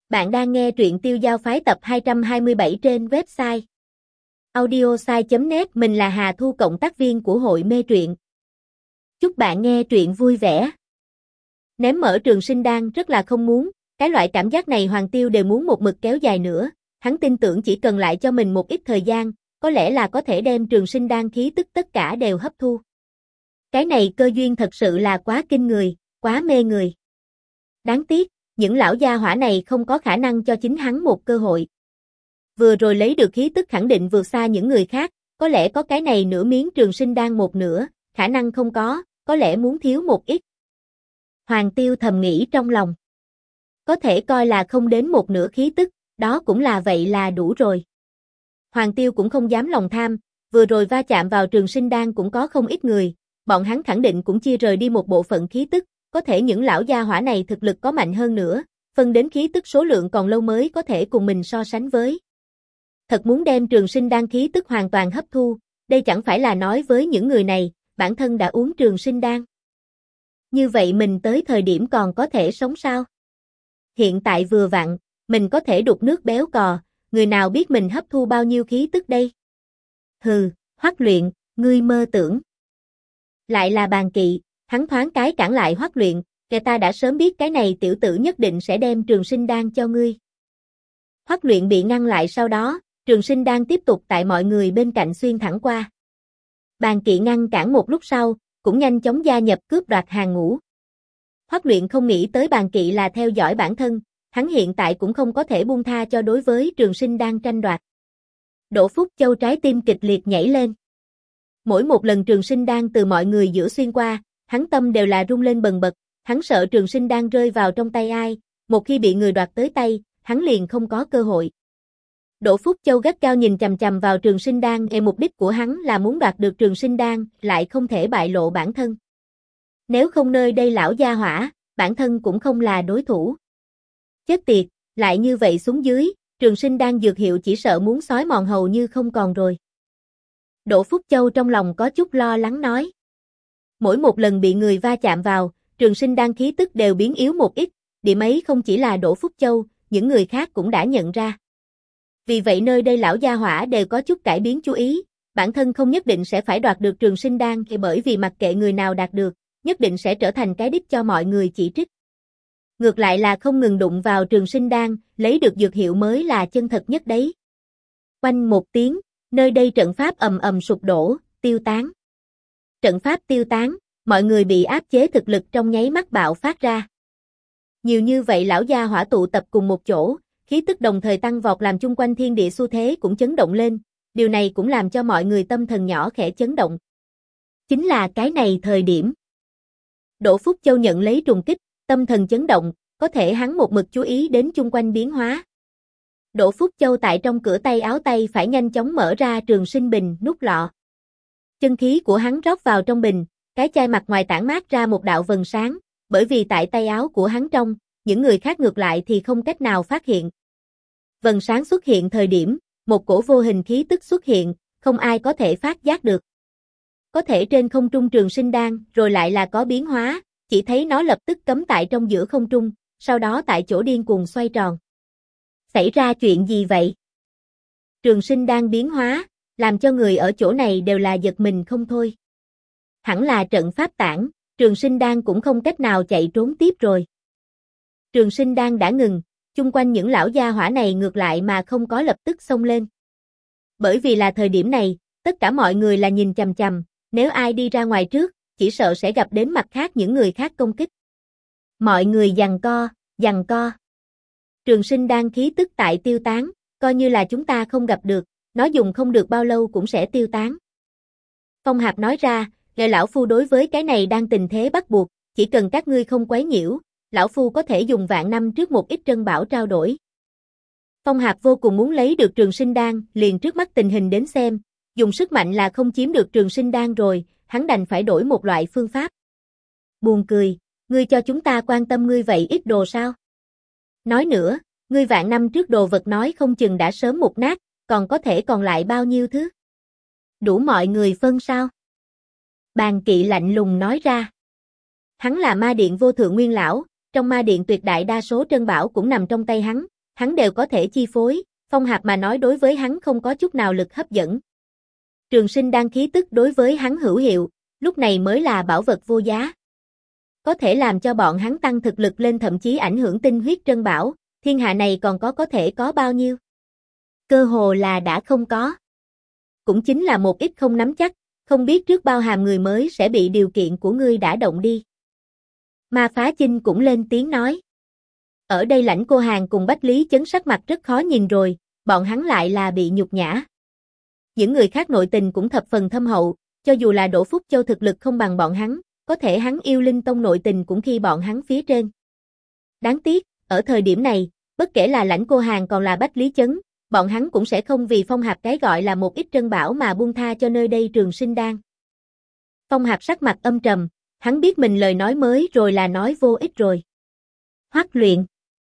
Bạn đang nghe truyện Tiêu Giao Phái tập 227 trên website audiosai.net. Mình là Hà Thu, cộng tác viên của hội mê truyện. Chúc bạn nghe truyện vui vẻ. Ném mở Trường Sinh Đan rất là không muốn, cái loại cảm giác này Hoàng Tiêu đều muốn một mực kéo dài nữa. Hắn tin tưởng chỉ cần lại cho mình một ít thời gian, có lẽ là có thể đem Trường Sinh Đan khí tức tất cả đều hấp thu. Cái này cơ duyên thật sự là quá kinh người, quá mê người. Đáng tiếc, những lão gia hỏa này không có khả năng cho chính hắn một cơ hội. Vừa rồi lấy được khí tức khẳng định vượt xa những người khác, có lẽ có cái này nửa miếng Trường Sinh Đan một nửa, khả năng không có lẽ muốn thiếu một ít. Hoàng Tiêu thầm nghĩ trong lòng. Có thể coi là không đến một nửa khí tức, đó cũng là vậy là đủ rồi. Hoàng Tiêu cũng không dám lòng tham, vừa rồi va chạm vào Trường Sinh Đan cũng có không ít người, bọn hắn khẳng định cũng chia rời đi một bộ phận khí tức. Có thể những lão gia hỏa này thực lực có mạnh hơn nữa, phân đến khí tức số lượng còn lâu mới có thể cùng mình so sánh với. Thật muốn đem Trường Sinh Đan khí tức hoàn toàn hấp thu, đây chẳng phải là nói với những người này, bản thân đã uống Trường Sinh Đan. Như vậy mình tới thời điểm còn có thể sống sao? Hiện tại vừa vặn, mình có thể đục nước béo cò, người nào biết mình hấp thu bao nhiêu khí tức đây? Hừ, Hoắc Luyện, ngươi mơ tưởng. Lại là Bàn Kỵ. Hắn thoáng cái cản lại Hoắc Luyện, kẻ ta đã sớm biết cái này tiểu tử nhất định sẽ đem Trường Sinh Đan cho ngươi. Hoắc Luyện bị ngăn lại, sau đó, Trường Sinh Đan tiếp tục tại mọi người bên cạnh xuyên thẳng qua. Bàn Kỵ ngăn cản một lúc sau, cũng nhanh chóng gia nhập cướp đoạt hàng ngũ. Hoắc Luyện không nghĩ tới Bàn Kỵ là theo dõi bản thân, hắn hiện tại cũng không có thể buông tha cho đối với Trường Sinh Đan tranh đoạt. Đỗ Phúc Châu trái tim kịch liệt nhảy lên. Mỗi một lần Trường Sinh Đan từ mọi người giữa xuyên qua, hắn tâm đều là rung lên bần bật, hắn sợ Trường Sinh Đan rơi vào trong tay ai, một khi bị người đoạt tới tay, hắn liền không có cơ hội. Đỗ Phúc Châu gắt gao nhìn chằm chằm vào Trường Sinh Đan, mục đích của hắn là muốn đoạt được Trường Sinh Đan, lại không thể bại lộ bản thân. Nếu không nơi đây lão gia hỏa, bản thân cũng không là đối thủ. Chết tiệt, lại như vậy xuống dưới, Trường Sinh Đan dược hiệu chỉ sợ muốn xói mòn hầu như không còn rồi. Đỗ Phúc Châu trong lòng có chút lo lắng nói. Mỗi một lần bị người va chạm vào, Trường Sinh Đan khí tức đều biến yếu một ít, điểm ấy không chỉ là Đỗ Phúc Châu, những người khác cũng đã nhận ra. Vì vậy nơi đây lão gia hỏa đều có chút cải biến chú ý, bản thân không nhất định sẽ phải đoạt được Trường Sinh Đan, bởi vì mặc kệ người nào đạt được, nhất định sẽ trở thành cái đích cho mọi người chỉ trích. Ngược lại là không ngừng đụng vào Trường Sinh Đan, lấy được dược hiệu mới là chân thật nhất đấy. Oanh một tiếng, nơi đây trận pháp ầm ầm sụp đổ, tiêu tán. Trận pháp tiêu tán, mọi người bị áp chế thực lực trong nháy mắt bạo phát ra. Nhiều như vậy lão gia hỏa tụ tập cùng một chỗ, khí tức đồng thời tăng vọt làm chung quanh thiên địa xu thế cũng chấn động lên, điều này cũng làm cho mọi người tâm thần nhỏ khẽ chấn động. Chính là cái này thời điểm. Đỗ Phúc Châu nhận lấy trùng kích, tâm thần chấn động, có thể hắn một mực chú ý đến chung quanh biến hóa. Đỗ Phúc Châu tại trong cửa tay áo tay phải nhanh chóng mở ra Trường Sinh Bình nút lọ. Chân khí của hắn rót vào trong bình, cái chai mặt ngoài tản mát ra một đạo vầng sáng, bởi vì tại tay áo của hắn trong, những người khác ngược lại thì không cách nào phát hiện. Vầng sáng xuất hiện thời điểm, một cổ vô hình khí tức xuất hiện, không ai có thể phát giác được. Có thể trên không trung Trường Sinh Đan, rồi lại là có biến hóa, chỉ thấy nó lập tức cấm tại trong giữa không trung, sau đó tại chỗ điên cuồng xoay tròn. Xảy ra chuyện gì vậy? Trường Sinh Đan biến hóa, làm cho người ở chỗ này đều là giật mình không thôi. Hẳn là trận pháp tản, Trường Sinh Đan cũng không cách nào chạy trốn tiếp rồi. Trường Sinh Đan đã ngừng, chung quanh những lão gia hỏa này ngược lại mà không có lập tức xông lên. Bởi vì là thời điểm này, tất cả mọi người là nhìn chằm chằm, nếu ai đi ra ngoài trước, chỉ sợ sẽ gặp đến mặt khác những người khác công kích. Mọi người giằng co. Trường Sinh Đan khí tức tại tiêu tán, coi như là chúng ta không gặp được, nó dùng không được bao lâu cũng sẽ tiêu tán. Phong Hạp nói ra, nghe lão phu đối với cái này đang tình thế bắt buộc, chỉ cần các ngươi không quấy nhiễu, lão phu có thể dùng vạn năm trước một ít trân bảo trao đổi. Phong Hạp vô cùng muốn lấy được Trường Sinh Đan, liền trước mắt tình hình đến xem, dùng sức mạnh là không chiếm được Trường Sinh Đan rồi, hắn đành phải đổi một loại phương pháp. Buồn cười, ngươi cho chúng ta quan tâm ngươi vậy ít đồ sao? Nói nữa, ngươi vạn năm trước đồ vật nói không chừng đã sớm mục nát, còn có thể còn lại bao nhiêu thứ? Đủ mọi người phân sao? Bàn Kỵ lạnh lùng nói ra. Hắn là ma điện vô thượng nguyên lão, trong ma điện tuyệt đại đa số trân bảo cũng nằm trong tay hắn, hắn đều có thể chi phối, phong hạp mà nói đối với hắn không có chút nào lực hấp dẫn. Trường sinh đan khí tức đối với hắn hữu hiệu, lúc này mới là bảo vật vô giá. Có thể làm cho bọn hắn tăng thực lực lên thậm chí ảnh hưởng tinh huyết trân bảo, thiên hạ này còn có thể có bao nhiêu? Cơ hồ là đã không có. Cũng chính là một ít không nắm chắc, không biết trước bao hàm người mới sẽ bị điều kiện của ngươi đã động đi. Ma Phá Chinh cũng lên tiếng nói. Ở đây Lãnh Cô Hàn cùng Bách Lý Chấn sắc mặt rất khó nhìn rồi, bọn hắn lại là bị nhục nhã. Những người khác nội tình cũng thập phần thâm hậu, cho dù là Đỗ Phúc Châu thực lực không bằng bọn hắn, có thể hắn yêu linh tông nội tình cũng khi bọn hắn phía trên. Đáng tiếc, ở thời điểm này, bất kể là Lãnh Cô Hàn còn là Bách Lý Chấn, bọn hắn cũng sẽ không vì Phong Hạp cái gọi là một ít trân bảo mà buông tha cho nơi đây Trường Sinh Đan. Phong Hạp sắc mặt âm trầm, hắn biết mình lời nói mới rồi là nói vô ích rồi. Hoắc Luyện.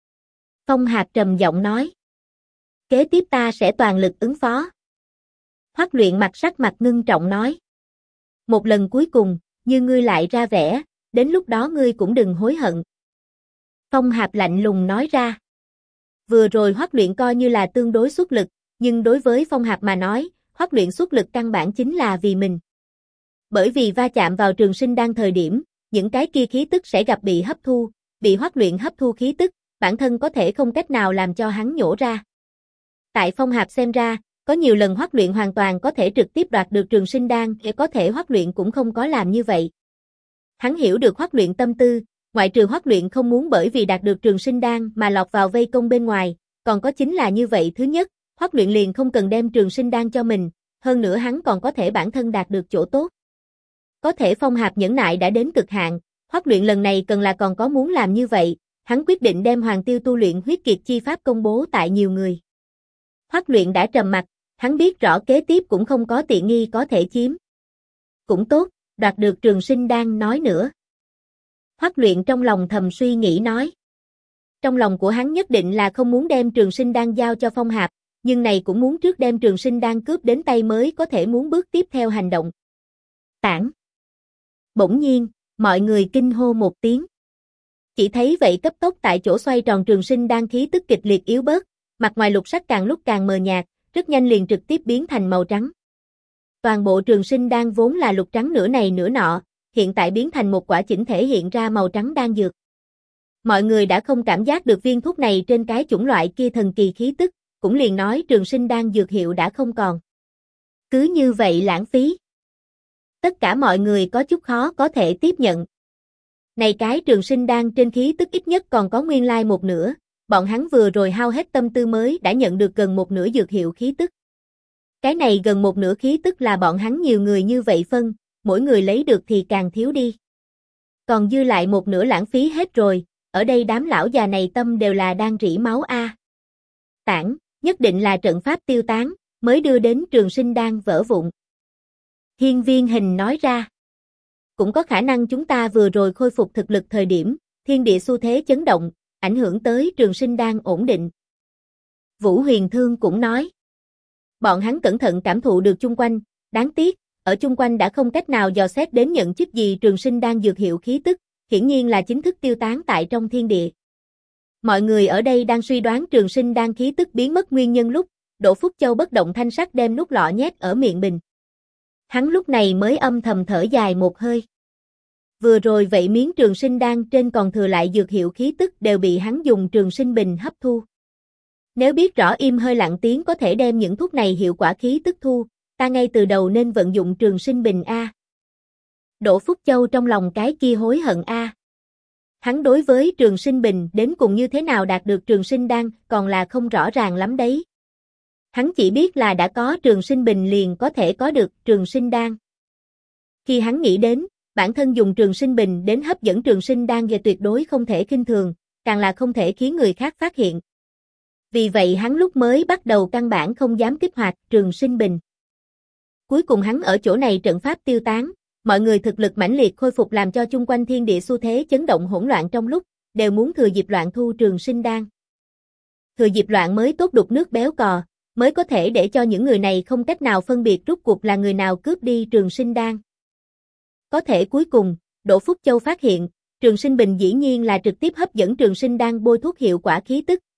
Phong Hạp trầm giọng nói. Kế tiếp ta sẽ toàn lực ứng phó. Hoắc Luyện sắc mặt ngưng trọng nói. Một lần cuối cùng, như ngươi lại ra vẻ, đến lúc đó ngươi cũng đừng hối hận. Phong Hạp lạnh lùng nói ra. Vừa rồi Hoắc Luyện coi như là tương đối xuất lực, nhưng đối với Phong Hạp mà nói, Hoắc Luyện xuất lực căn bản chính là vì mình. Bởi vì va chạm vào Trường Sinh Đan thời điểm, những cái kia khí tức sẽ gặp bị hấp thu, bị Hoắc Luyện hấp thu khí tức, bản thân có thể không cách nào làm cho hắn nhổ ra. Tại Phong Hạp xem ra, có nhiều lần Hoắc Luyện hoàn toàn có thể trực tiếp đoạt được Trường Sinh Đan, có thể Hoắc Luyện cũng không có làm như vậy. Hắn hiểu được Hoắc Luyện tâm tư, ngoại trừ Hoắc Luyện không muốn bởi vì đạt được Trường Sinh Đan mà lọt vào vây công bên ngoài, còn có chính là như vậy, thứ nhất, Hoắc Luyện liền không cần đem Trường Sinh Đan cho mình, hơn nữa hắn còn có thể bản thân đạt được chỗ tốt. Có thể Phong Hạp nhẫn nại đã đến cực hạn, Hoắc Luyện lần này cần là còn có muốn làm như vậy, hắn quyết định đem Hoàng Tiêu tu luyện huyết kiệt chi pháp công bố tại nhiều người. Hoắc Luyện đã trầm mặt, hắn biết rõ kế tiếp cũng không có tiện nghi có thể chiếm. Cũng tốt, đoạt được Trường Sinh Đan nói nữa. Hoắc Luyện trong lòng thầm suy nghĩ nói. Trong lòng của hắn nhất định là không muốn đem Trường Sinh Đan giao cho Phong Hạp, nhưng này cũng muốn trước đem Trường Sinh Đan cướp đến tay mới có thể muốn bước tiếp theo hành động. Tản. Bỗng nhiên, mọi người kinh hô một tiếng. Chỉ thấy vậy cấp tốc tại chỗ xoay tròn Trường Sinh Đan khí tức kịch liệt yếu bớt, mặt ngoài lục sắc càng lúc càng mờ nhạt, rất nhanh liền trực tiếp biến thành màu trắng. Toàn bộ Trường Sinh Đan vốn là lục trắng nửa này nửa nọ, hiện tại biến thành một quả chỉnh thể hiện ra màu trắng đan dược. Mọi người đã không cảm giác được viên thuốc này trên cái chủng loại kia thần kỳ khí tức, cũng liền nói Trường Sinh Đan dược hiệu đã không còn. Cứ như vậy lãng phí. Tất cả mọi người có chút khó có thể tiếp nhận. Này cái Trường Sinh Đan trên khí tức ít nhất còn có nguyên lai một nửa, bọn hắn vừa rồi hao hết tâm tư mới đã nhận được gần một nửa dược hiệu khí tức. Cái này gần một nửa khí tức là bọn hắn nhiều người như vậy phân, mỗi người lấy được thì càng thiếu đi. Còn dư lại một nửa lãng phí hết rồi, ở đây đám lão già này tâm đều là đang rỉ máu a. Tản, nhất định là trận pháp tiêu tán, mới đưa đến Trường Sinh Đan vỡ vụn. Hiên Viên Hình nói ra. Cũng có khả năng chúng ta vừa rồi khôi phục thực lực thời điểm, thiên địa xu thế chấn động, ảnh hưởng tới Trường Sinh Đan ổn định. Vũ Huyền Thương cũng nói. Bọn hắn cẩn thận cảm thụ được chung quanh, đáng tiếc, ở chung quanh đã không cách nào dò xét đến nhận chức gì Trường Sinh Đan dược hiệu khí tức, hiển nhiên là chính thức tiêu tán tại trong thiên địa. Mọi người ở đây đang suy đoán Trường Sinh Đan khí tức biến mất nguyên nhân lúc, Đỗ Phúc Châu bất động thanh sắc đem nút lọ nhét ở miệng bình. Hắn lúc này mới âm thầm thở dài một hơi. Vừa rồi vậy miếng Trường Sinh Đan trên còn thừa lại dược hiệu khí tức đều bị hắn dùng Trường Sinh Bình hấp thu. Nếu biết rõ im hơi lặng tiếng có thể đem những thuốc này hiệu quả khí tức thu, ta ngay từ đầu nên vận dụng Trường Sinh Bình a. Đỗ Phúc Châu trong lòng cái kia hối hận a. Hắn đối với Trường Sinh Bình đến cùng như thế nào đạt được Trường Sinh Đan còn là không rõ ràng lắm đấy. Hắn chỉ biết là đã có Trường Sinh Bình liền có thể có được Trường Sinh Đan. Khi hắn nghĩ đến, bản thân dùng Trường Sinh Bình đến hấp dẫn Trường Sinh Đan về tuyệt đối không thể khinh thường, càng là không thể khiến người khác phát hiện. Vì vậy hắn lúc mới bắt đầu căn bản không dám kích hoạt Trường Sinh Bình. Cuối cùng hắn ở chỗ này trận pháp tiêu tán, mọi người thực lực mãnh liệt khôi phục làm cho chung quanh thiên địa xu thế chấn động hỗn loạn trong lúc, đều muốn thừa dịp loạn thu Trường Sinh Đan. Thừa dịp loạn mới tốt đục nước béo cò, mới có thể để cho những người này không cách nào phân biệt rốt cuộc là người nào cướp đi Trường Sinh Đan. Có thể cuối cùng, Đỗ Phúc Châu phát hiện, Trường Sinh Bình dĩ nhiên là trực tiếp hấp dẫn Trường Sinh Đan bôi thuốc hiệu quả khí tức,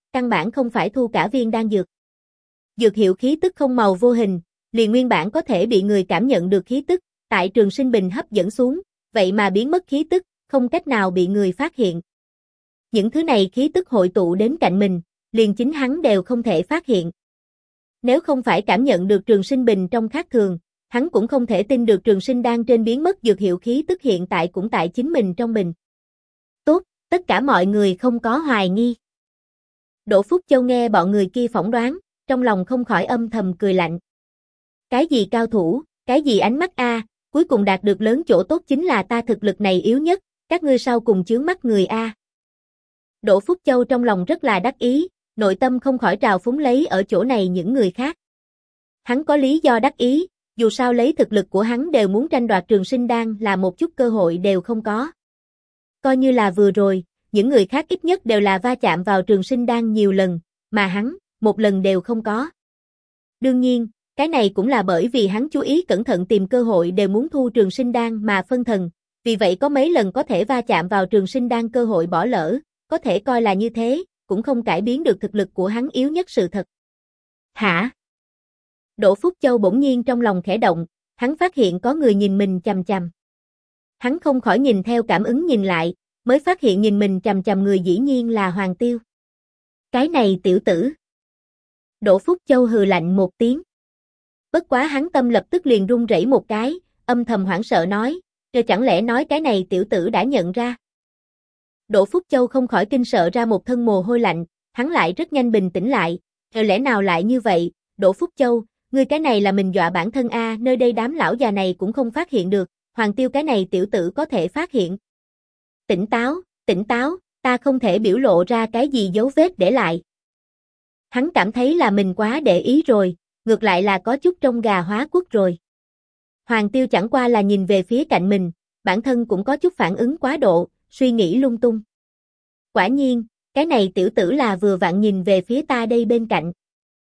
căn bản không phải thu cả viên đan dược. Dược hiệu khí tức không màu vô hình, liền nguyên bản có thể bị người cảm nhận được khí tức, tại Trường Sinh Bình hấp dẫn xuống, vậy mà biến mất khí tức, không cách nào bị người phát hiện. Những thứ này khí tức hội tụ đến cạnh mình, liền chính hắn đều không thể phát hiện. Nếu không phải cảm nhận được Trường Sinh Bình trong khác thường, hắn cũng không thể tin được Trường Sinh Đan trên biến mất dược hiệu khí tức hiện tại cũng tại chính mình trong bình. Tốt, tất cả mọi người không có hoài nghi. Đỗ Phúc Châu nghe bọn người kia phỏng đoán, trong lòng không khỏi âm thầm cười lạnh. Cái gì cao thủ, cái gì ánh mắt a, cuối cùng đạt được lớn chỗ tốt chính là ta thực lực này yếu nhất, các ngươi sau cùng chướng mắt người a. Đỗ Phúc Châu trong lòng rất là đắc ý, nội tâm không khỏi trào phúng lấy ở chỗ này những người khác. Hắn có lý do đắc ý, dù sao lấy thực lực của hắn đều muốn tranh đoạt Trường Sinh Đan là một chút cơ hội đều không có. Coi như là vừa rồi, những người khác ít nhất đều là va chạm vào Trường Sinh Đan nhiều lần, mà hắn, một lần đều không có. Đương nhiên, cái này cũng là bởi vì hắn chú ý cẩn thận tìm cơ hội đều muốn thu Trường Sinh Đan mà phân thần, vì vậy có mấy lần có thể va chạm vào Trường Sinh Đan cơ hội bỏ lỡ, có thể coi là như thế, cũng không cải biến được thực lực của hắn yếu nhất sự thật. Hả? Đỗ Phúc Châu bỗng nhiên trong lòng khẽ động, hắn phát hiện có người nhìn mình chằm chằm. Hắn không khỏi nhìn theo cảm ứng nhìn lại, mới phát hiện nhìn mình chằm chằm người dĩ nhiên là Hoàng Tiêu. Cái này tiểu tử. Đỗ Phúc Châu hừ lạnh một tiếng. Bất quá hắn tâm lập tức liền run rẩy một cái, âm thầm hoảng sợ nói, chẳng lẽ nói cái này tiểu tử đã nhận ra. Đỗ Phúc Châu không khỏi kinh sợ ra một thân mồ hôi lạnh, hắn lại rất nhanh bình tĩnh lại, lẽ nào lại như vậy, Đỗ Phúc Châu, ngươi cái này là mình dọa bản thân a, nơi đây đám lão già này cũng không phát hiện được, Hoàng Tiêu cái này tiểu tử có thể phát hiện. Tỉnh táo, ta không thể biểu lộ ra cái gì dấu vết để lại. Hắn cảm thấy là mình quá để ý rồi, ngược lại là có chút trông gà hóa quốc rồi. Hoàng Tiêu chẳng qua là nhìn về phía cạnh mình, bản thân cũng có chút phản ứng quá độ, suy nghĩ lung tung. Quả nhiên, cái này tiểu tử là vừa vặn nhìn về phía ta đây bên cạnh.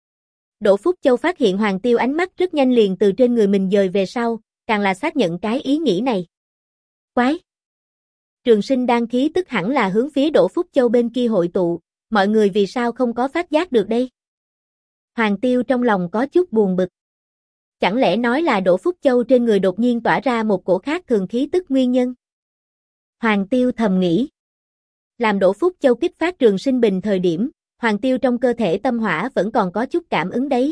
Đỗ Phúc Châu phát hiện Hoàng Tiêu ánh mắt rất nhanh liền từ trên người mình dời về sau, càng là xác nhận cái ý nghĩ này. Quái! Trường Sinh Đan khí tức hẳn là hướng phía Đỗ Phúc Châu bên kia hội tụ, mọi người vì sao không có phát giác được đây? Hoàng Tiêu trong lòng có chút buồn bực. Chẳng lẽ nói là Đỗ Phúc Châu trên người đột nhiên tỏa ra một cổ khác thường khí tức nguyên nhân? Hoàng Tiêu thầm nghĩ. Làm Đỗ Phúc Châu kích phát Trường Sinh Bình thời điểm, Hoàng Tiêu trong cơ thể tâm hỏa vẫn còn có chút cảm ứng đấy.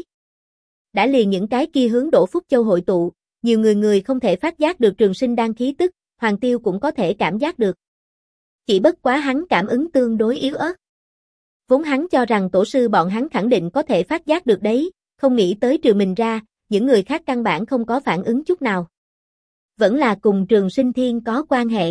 Đã liền những cái kia hướng Đỗ Phúc Châu hội tụ, nhiều người không thể phát giác được Trường Sinh Đan khí tức, Hoàng Tiêu cũng có thể cảm giác được. Chỉ bất quá hắn cảm ứng tương đối yếu ớt. Vốn hắn cho rằng tổ sư bọn hắn khẳng định có thể phát giác được đấy, không nghĩ tới trừ mình ra, những người khác căn bản không có phản ứng chút nào. Vẫn là cùng Trường Sinh Thiên có quan hệ.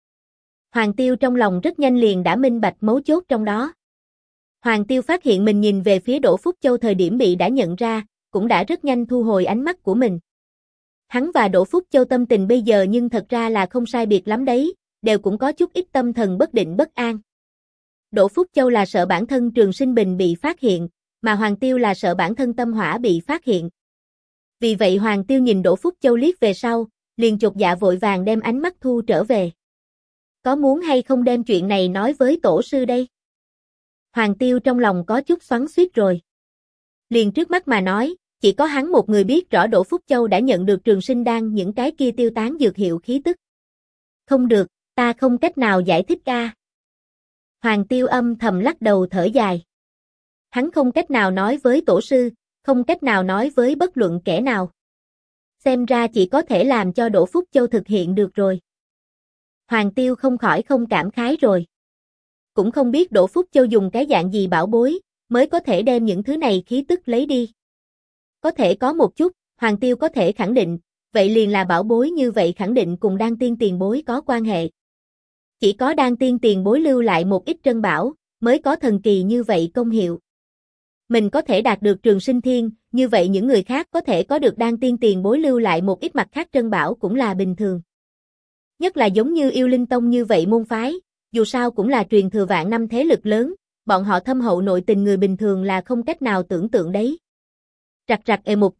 Hoàng Tiêu trong lòng rất nhanh liền đã minh bạch mấu chốt trong đó. Hoàng Tiêu phát hiện mình nhìn về phía Đỗ Phúc Châu thời điểm bị đã nhận ra, cũng đã rất nhanh thu hồi ánh mắt của mình. Hắn và Đỗ Phúc Châu tâm tình bây giờ nhưng thật ra là không sai biệt lắm đấy, đều cũng có chút ít tâm thần bất định bất an. Đỗ Phúc Châu là sợ bản thân Trường Sinh Bình bị phát hiện, mà Hoàng Tiêu là sợ bản thân tâm hỏa bị phát hiện. Vì vậy Hoàng Tiêu nhìn Đỗ Phúc Châu liếc về sau, liền chột dạ vội vàng đem ánh mắt thu trở về. Có muốn hay không đem chuyện này nói với tổ sư đây? Hoàng Tiêu trong lòng có chút xoắn xuýt rồi. Liền trước mắt mà nói, chỉ có hắn một người biết rõ Đỗ Phúc Châu đã nhận được Trường Sinh Đan những cái kia tiêu tán dược hiệu khí tức. Không được, ta không cách nào giải thích a. Hoàng Tiêu âm thầm lắc đầu thở dài. Hắn không cách nào nói với tổ sư, không cách nào nói với bất luận kẻ nào. Xem ra chỉ có thể làm cho Đỗ Phúc Châu thực hiện được rồi. Hoàng Tiêu không khỏi không cảm khái rồi. Cũng không biết Đỗ Phúc Châu dùng cái dạng gì bảo bối, mới có thể đem những thứ này khí tức lấy đi. Có thể có một chút, Hoàng Tiêu có thể khẳng định, vậy liền là bảo bối như vậy khẳng định cùng Đan Tiên tiền bối có quan hệ. Chỉ có Đan Tiên tiền bối lưu lại một ít trân bảo, mới có thần kỳ như vậy công hiệu. Mình có thể đạt được Trường Sinh Thiên, như vậy những người khác có thể có được Đan Tiên tiền bối lưu lại một ít mặt khác trân bảo cũng là bình thường. Nhất là giống như Yêu Linh Tông như vậy môn phái, dù sao cũng là truyền thừa vạn năm thế lực lớn, bọn họ thâm hậu nội tình người bình thường là không cách nào tưởng tượng đấy. Rạc rạc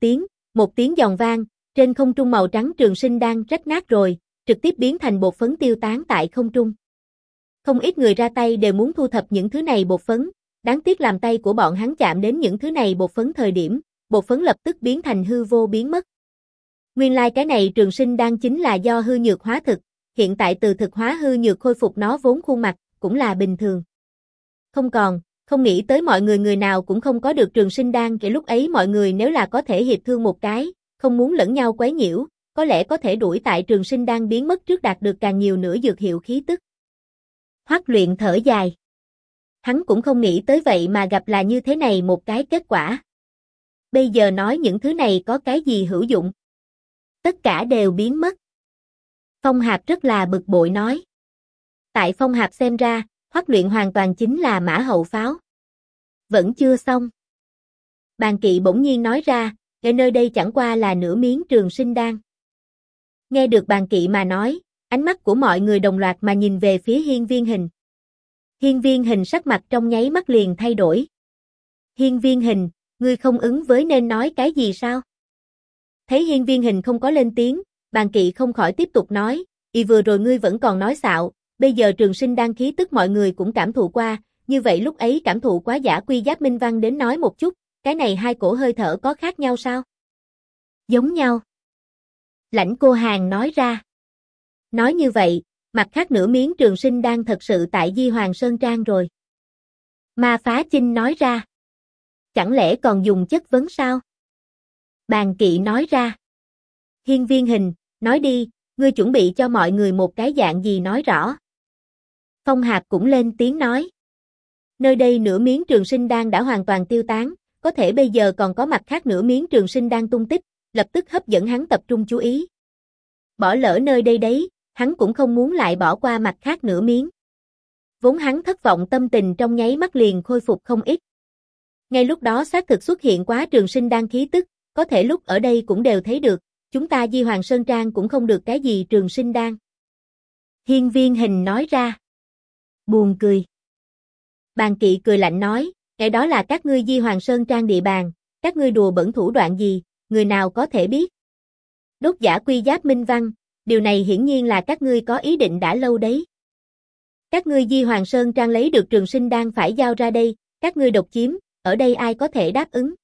một tiếng giòn vang, trên không trung màu trắng Trường Sinh Đan rách nát rồi, trực tiếp biến thành bột phấn tiêu tán tại không trung. Không ít người ra tay đều muốn thu thập những thứ này bột phấn, Đáng tiếc làm tay của bọn hắn chạm đến những thứ này bột phấn thời điểm, bột phấn lập tức biến thành hư vô biến mất. Nguyên lai cái này trường sinh đan chính là do hư nhược hóa thực, hiện tại từ thực hóa hư nhược khôi phục nó vốn khuôn mặt, cũng là bình thường. Không nghĩ tới mọi người nào cũng không có được trường sinh đan, kể lúc ấy mọi người nếu là có thể hiệp thương một cái, không muốn lẫn nhau quấy nhiễu, có lẽ có thể đuổi tại trường sinh đan biến mất trước đạt được càng nhiều nữa dược hiệu khí tức. Hoắc Luyện thở dài. Hắn cũng không nghĩ tới vậy mà gặp là như thế này một cái kết quả. Bây giờ nói những thứ này có cái gì hữu dụng? Tất cả đều biến mất. Phong Hạp rất là bực bội nói. Tại Phong Hạp xem ra, Hoắc Luyện hoàn toàn chính là mã hậu pháo. Vẫn chưa xong. Bàn Kỵ bỗng nhiên nói ra, ở nơi đây chẳng qua là nửa miếng trường sinh đan. Nghe được Bàn Kỵ mà nói, ánh mắt của mọi người đồng loạt mà nhìn về phía Hiên Viên Hình. Hiên Viên Hình sắc mặt trong nháy mắt liền thay đổi. Hiên Viên Hình, ngươi không ứng với nên nói cái gì sao? Thấy Hiên Viên Hình không có lên tiếng, Bàn Kỵ không khỏi tiếp tục nói, vừa rồi ngươi vẫn còn nói xạo, bây giờ trường sinh đan khí tức mọi người cũng cảm thụ qua, như vậy lúc ấy cảm thụ quá giả quy giáp minh văn đến nói một chút, cái này hai cổ hơi thở có khác nhau sao? Giống nhau. Lãnh Cô Hàn nói ra. Nói như vậy, mặt khác nửa miếng trường sinh đan thật sự tại Di Hoàng Sơn Trang rồi. Ma Phá Chinh nói ra. Chẳng lẽ còn dùng chất vấn sao? Bàn Kỵ nói ra. Hiên Viên Hình, nói đi, ngươi chuẩn bị cho mọi người một cái dạng gì nói rõ. Phong Hạp cũng lên tiếng nói. Nơi đây nửa miếng trường sinh đan đã hoàn toàn tiêu tán, có thể bây giờ còn có mặt khác nửa miếng trường sinh đan tung tích, lập tức hấp dẫn hắn tập trung chú ý. Bỏ lỡ nơi đây đấy, hắn cũng không muốn lại bỏ qua mặt khác nửa miếng. Vốn hắn thất vọng tâm tình trong nháy mắt liền khôi phục không ít. Ngay lúc đó xác thực xuất hiện quá trường sinh đan khí tức, có thể lúc ở đây cũng đều thấy được, chúng ta Di Hoàng Sơn Trang cũng không được cái gì trường sinh đan. Hiên Viên Hình nói ra. Buồn cười. Bàn Kỵ cười lạnh nói, cái đó là các ngươi Di Hoàng Sơn Trang địa bàn, các ngươi đùa bẩn thủ đoạn gì, người nào có thể biết. Đốt giả quy giáp minh văn, điều này hiển nhiên là các ngươi có ý định đã lâu đấy. Các ngươi Di Hoàng Sơn Trang lấy được trường sinh đan phải giao ra đây, các ngươi độc chiếm, ở đây ai có thể đáp ứng.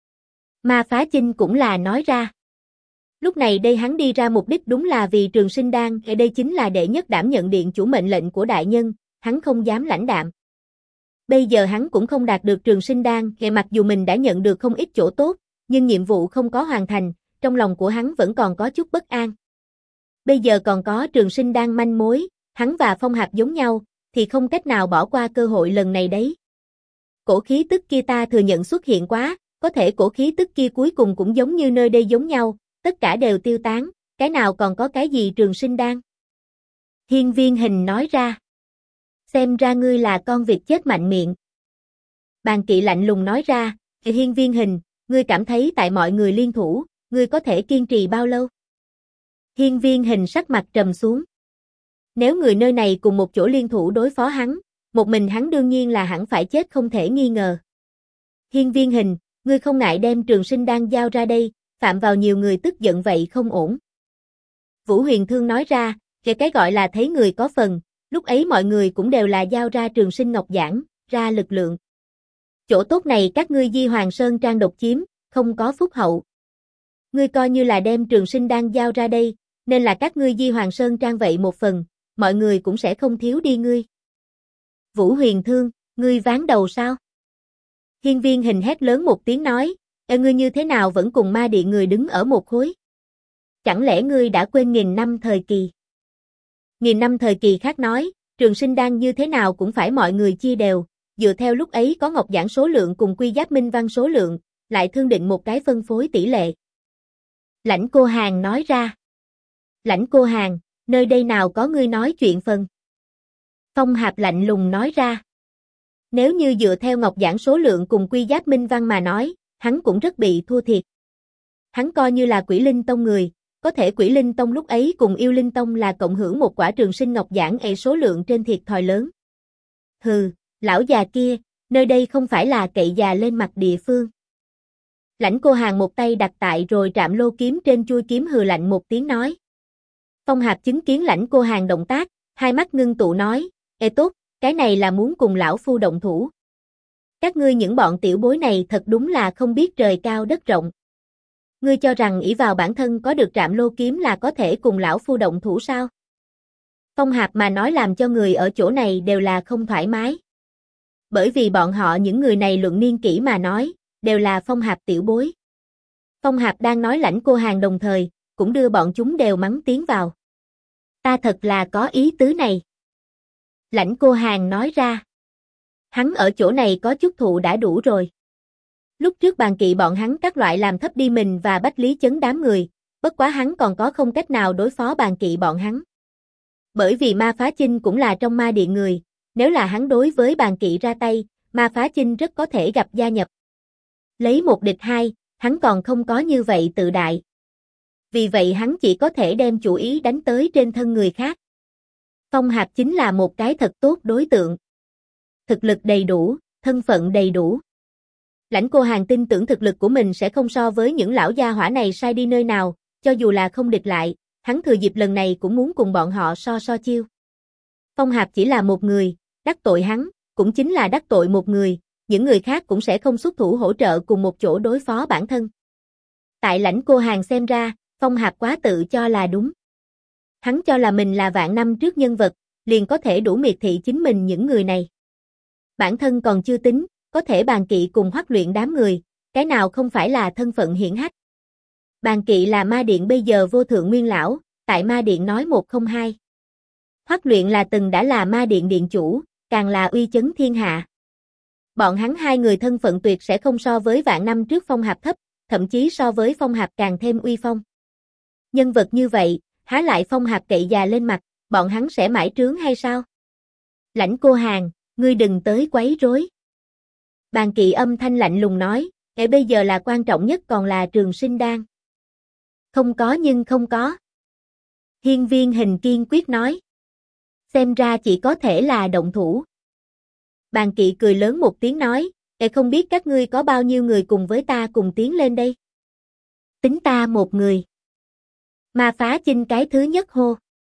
Ma Phá Chinh cũng là nói ra. Lúc này đây hắn đi ra mục đích đúng là vì trường sinh đan, ở đây chính là đệ nhất đảm nhận điện chủ mệnh lệnh của đại nhân, hắn không dám lãnh đạm. Bây giờ hắn cũng không đạt được trường sinh đan, mặc dù mình đã nhận được không ít chỗ tốt, nhưng nhiệm vụ không có hoàn thành, trong lòng của hắn vẫn còn có chút bất an. Bây giờ còn có trường sinh đan manh mối, hắn và Phong Hạp giống nhau, thì không cách nào bỏ qua cơ hội lần này đấy. Cổ khí tức kia ta thừa nhận xuất hiện quá, có thể cổ khí tức kia cuối cùng cũng giống như nơi đây giống nhau, tất cả đều tiêu tán, cái nào còn có cái gì trường sinh đan? Hiên Viên Hình nói ra. Xem ra ngươi là con vịt chết mạnh miệng. Bàn Kỵ lạnh lùng nói ra, Hiên Viên Hình, ngươi cảm thấy tại mọi người liên thủ, ngươi có thể kiên trì bao lâu? Hiên Viên Hình sắc mặt trầm xuống. Nếu người nơi này cùng một chỗ liên thủ đối phó hắn, một mình hắn đương nhiên là hẳn phải chết không thể nghi ngờ. Hiên Viên Hình, ngươi không ngại đem trường sinh đan giao ra đây, phạm vào nhiều người tức giận vậy không ổn. Vũ Huyền Thương nói ra, cái gọi là thấy người có phần, lúc ấy mọi người cũng đều là giao ra trường sinh ngọc giản, ra lực lượng. Chỗ tốt này các ngươi Di Hoàng Sơn Trang độc chiếm, không có phúc hậu. Ngươi coi như là đem trường sinh đan giao ra đây, nên là các ngươi Di Hoàng Sơn Trang vậy một phần, mọi người cũng sẽ không thiếu đi ngươi. Vũ Huyền Thương, ngươi ván đầu sao? Hiên Viên Hình hét lớn một tiếng nói, ngươi như thế nào vẫn cùng ma điện người đứng ở một khối? Chẳng lẽ ngươi đã quên nghìn năm thời kỳ? Nghìn năm thời kỳ khác nói, trường sinh đan như thế nào cũng phải mọi người chia đều, dựa theo lúc ấy có ngọc giản số lượng cùng quy giáp minh văn số lượng, lại thương định một cái phân phối tỷ lệ. Lãnh Cô Hàn nói ra. Lãnh Cô Hàn, nơi đây nào có ngươi nói chuyện phần? Phong Hạp lạnh lùng nói ra. Nếu như dựa theo ngọc giản số lượng cùng quy giáp minh văn mà nói, hắn cũng rất bị thua thiệt. Hắn coi như là Quỷ Linh Tông người, có thể Quỷ Linh Tông lúc ấy cùng Yêu Linh Tông là cộng hưởng một quả trường sinh ngọc giản số lượng trên thiệt thòi lớn. Hừ, lão già kia, nơi đây không phải là cậy già lên mặt địa phương. Lãnh Cô Hàn một tay đặt tại rồi trạm lô kiếm trên chuôi kiếm hừ lạnh một tiếng nói. Phong Hạp chứng kiến Lãnh Cô Hàn động tác, hai mắt ngưng tụ nói, tốt, cái này là muốn cùng lão phu động thủ. Các ngươi những bọn tiểu bối này thật đúng là không biết trời cao đất rộng. Ngươi cho rằng ỷ vào bản thân có được Trạm Lô kiếm là có thể cùng lão phu động thủ sao? Phong Hạp mà nói làm cho người ở chỗ này đều là không thoải mái. Bởi vì bọn họ những người này luận niên kỷ mà nói, đều là Phong Hạp tiểu bối. Phong Hạp đang nói Lãnh Cô Hàn đồng thời, cũng đưa bọn chúng đều mắng tiếng vào. Ta thật là có ý tứ này. Lãnh Cô Hàn nói ra. Hắn ở chỗ này có chút thụ đã đủ rồi. Lúc trước Bàn Kỵ bọn hắn các loại làm thấp đi mình và Bách Lý Chấn đám người, bất quá hắn còn có không cách nào đối phó Bàn Kỵ bọn hắn. Bởi vì Ma Phá Chinh cũng là trong ma điện người, nếu là hắn đối với Bàn Kỵ ra tay, Ma Phá Chinh rất có thể gặp gia nhập. Lấy một địch hai, hắn còn không có như vậy tự đại. Vì vậy hắn chỉ có thể đem chủ ý đánh tới trên thân người khác. Phong Hạp chính là một cái thật tốt đối tượng. Thực lực đầy đủ, thân phận đầy đủ. Lãnh Cô Hàn tin tưởng thực lực của mình sẽ không so với những lão gia hỏa này sai đi nơi nào, cho dù là không địch lại, hắn thừa dịp lần này cũng muốn cùng bọn họ so chiêu. Phong Hạp chỉ là một người, đắc tội hắn, cũng chính là đắc tội một người, những người khác cũng sẽ không xuất thủ hỗ trợ cùng một chỗ đối phó bản thân. Tại Lãnh Cô Hàn xem ra, Phong Hạp quá tự cho là đúng. Hắn cho là mình là vạn năm trước nhân vật, liền có thể đủ miệt thị chính mình những người này. Bản thân còn chưa tính, có thể Bàn Kỵ cùng Hoắc Luyện đám người, cái nào không phải là thân phận hiển hách. Bàn Kỵ là ma điện bây giờ vô thượng nguyên lão, tại ma điện nói một không hai. Hoắc Luyện là từng đã là ma điện điện chủ, càng là uy chấn thiên hạ. Bọn hắn hai người thân phận tuyệt sẽ không so với vạn năm trước Phong Hạp thấp, thậm chí so với Phong Hạp càng thêm uy phong. Nhân vật như vậy, há lại Phong Hạp cậy già lên mặt, bọn hắn sẽ mãi trướng hay sao? Lãnh Cô Hàn, ngươi đừng tới quấy rối. Bàn Kỵ âm thanh lạnh lùng nói, bây giờ là quan trọng nhất còn là Trường Sinh Đan. Không có nhưng không có. Hiên Viên Hình kiên quyết nói. Xem ra chỉ có thể là động thủ. Bàn Kỵ cười lớn một tiếng nói, không biết các ngươi có bao nhiêu người cùng với ta cùng tiến lên đây? Tính ta một người. Ma Phá Chinh cái thứ nhất hô.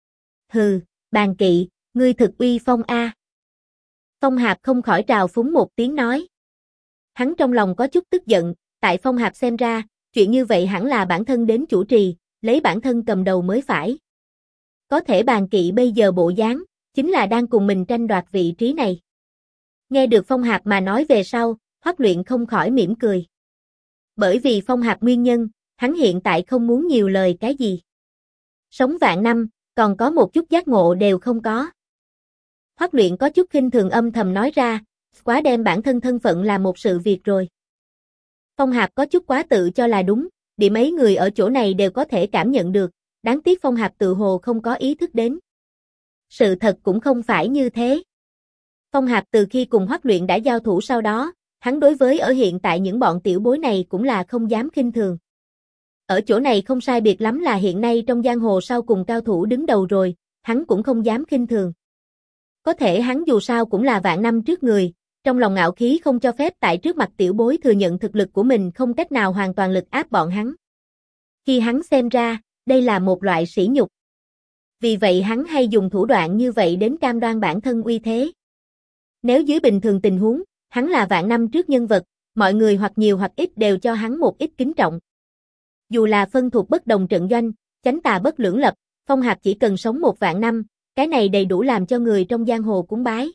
Hừ, Bàn Kỵ, ngươi thực uy phong a. Phong Hạp không khỏi trào phúng một tiếng nói. Hắn trong lòng có chút tức giận, tại Phong Hạp xem ra, chuyện như vậy hẳn là bản thân đến chủ trì, lấy bản thân cầm đầu mới phải. Có thể Bàn Kỵ bây giờ bộ dáng, chính là đang cùng mình tranh đoạt vị trí này. Nghe được Phong Hạp mà nói về sau, Hoắc Luyện không khỏi mỉm cười. Bởi vì Phong Hạp nguyên nhân, hắn hiện tại không muốn nhiều lời cái gì. Sống vạn năm, còn có một chút giác ngộ đều không có. Hoắc Luyện có chút khinh thường âm thầm nói ra, quá đem bản thân thân phận là một sự việc rồi. Phong Hạp có chút quá tự cho là đúng, điểm mấy người ở chỗ này đều có thể cảm nhận được, đáng tiếc Phong Hạp tự hồ không có ý thức đến. Sự thật cũng không phải như thế. Phong Hạp từ khi cùng Hoắc Luyện đã giao thủ sau đó, hắn đối với ở hiện tại những bọn tiểu bối này cũng là không dám khinh thường. Ở chỗ này không sai biệt lắm là hiện nay trong giang hồ sau cùng cao thủ đứng đầu rồi, hắn cũng không dám khinh thường. Có thể hắn dù sao cũng là vạn năm trước người, trong lòng ngạo khí không cho phép tại trước mặt tiểu bối thừa nhận thực lực của mình không cách nào hoàn toàn lực áp bọn hắn. Khi hắn xem ra, đây là một loại sỉ nhục. Vì vậy hắn hay dùng thủ đoạn như vậy đến cam đoan bản thân uy thế. Nếu dưới bình thường tình huống, hắn là vạn năm trước nhân vật, mọi người hoặc nhiều hoặc ít đều cho hắn một ít kính trọng. Dù là phân thuộc bất đồng trận doanh, chánh tà bất lưỡng lập, Phong Hạp chỉ cần sống một vạn năm, cái này đầy đủ làm cho người trong giang hồ cúng bái.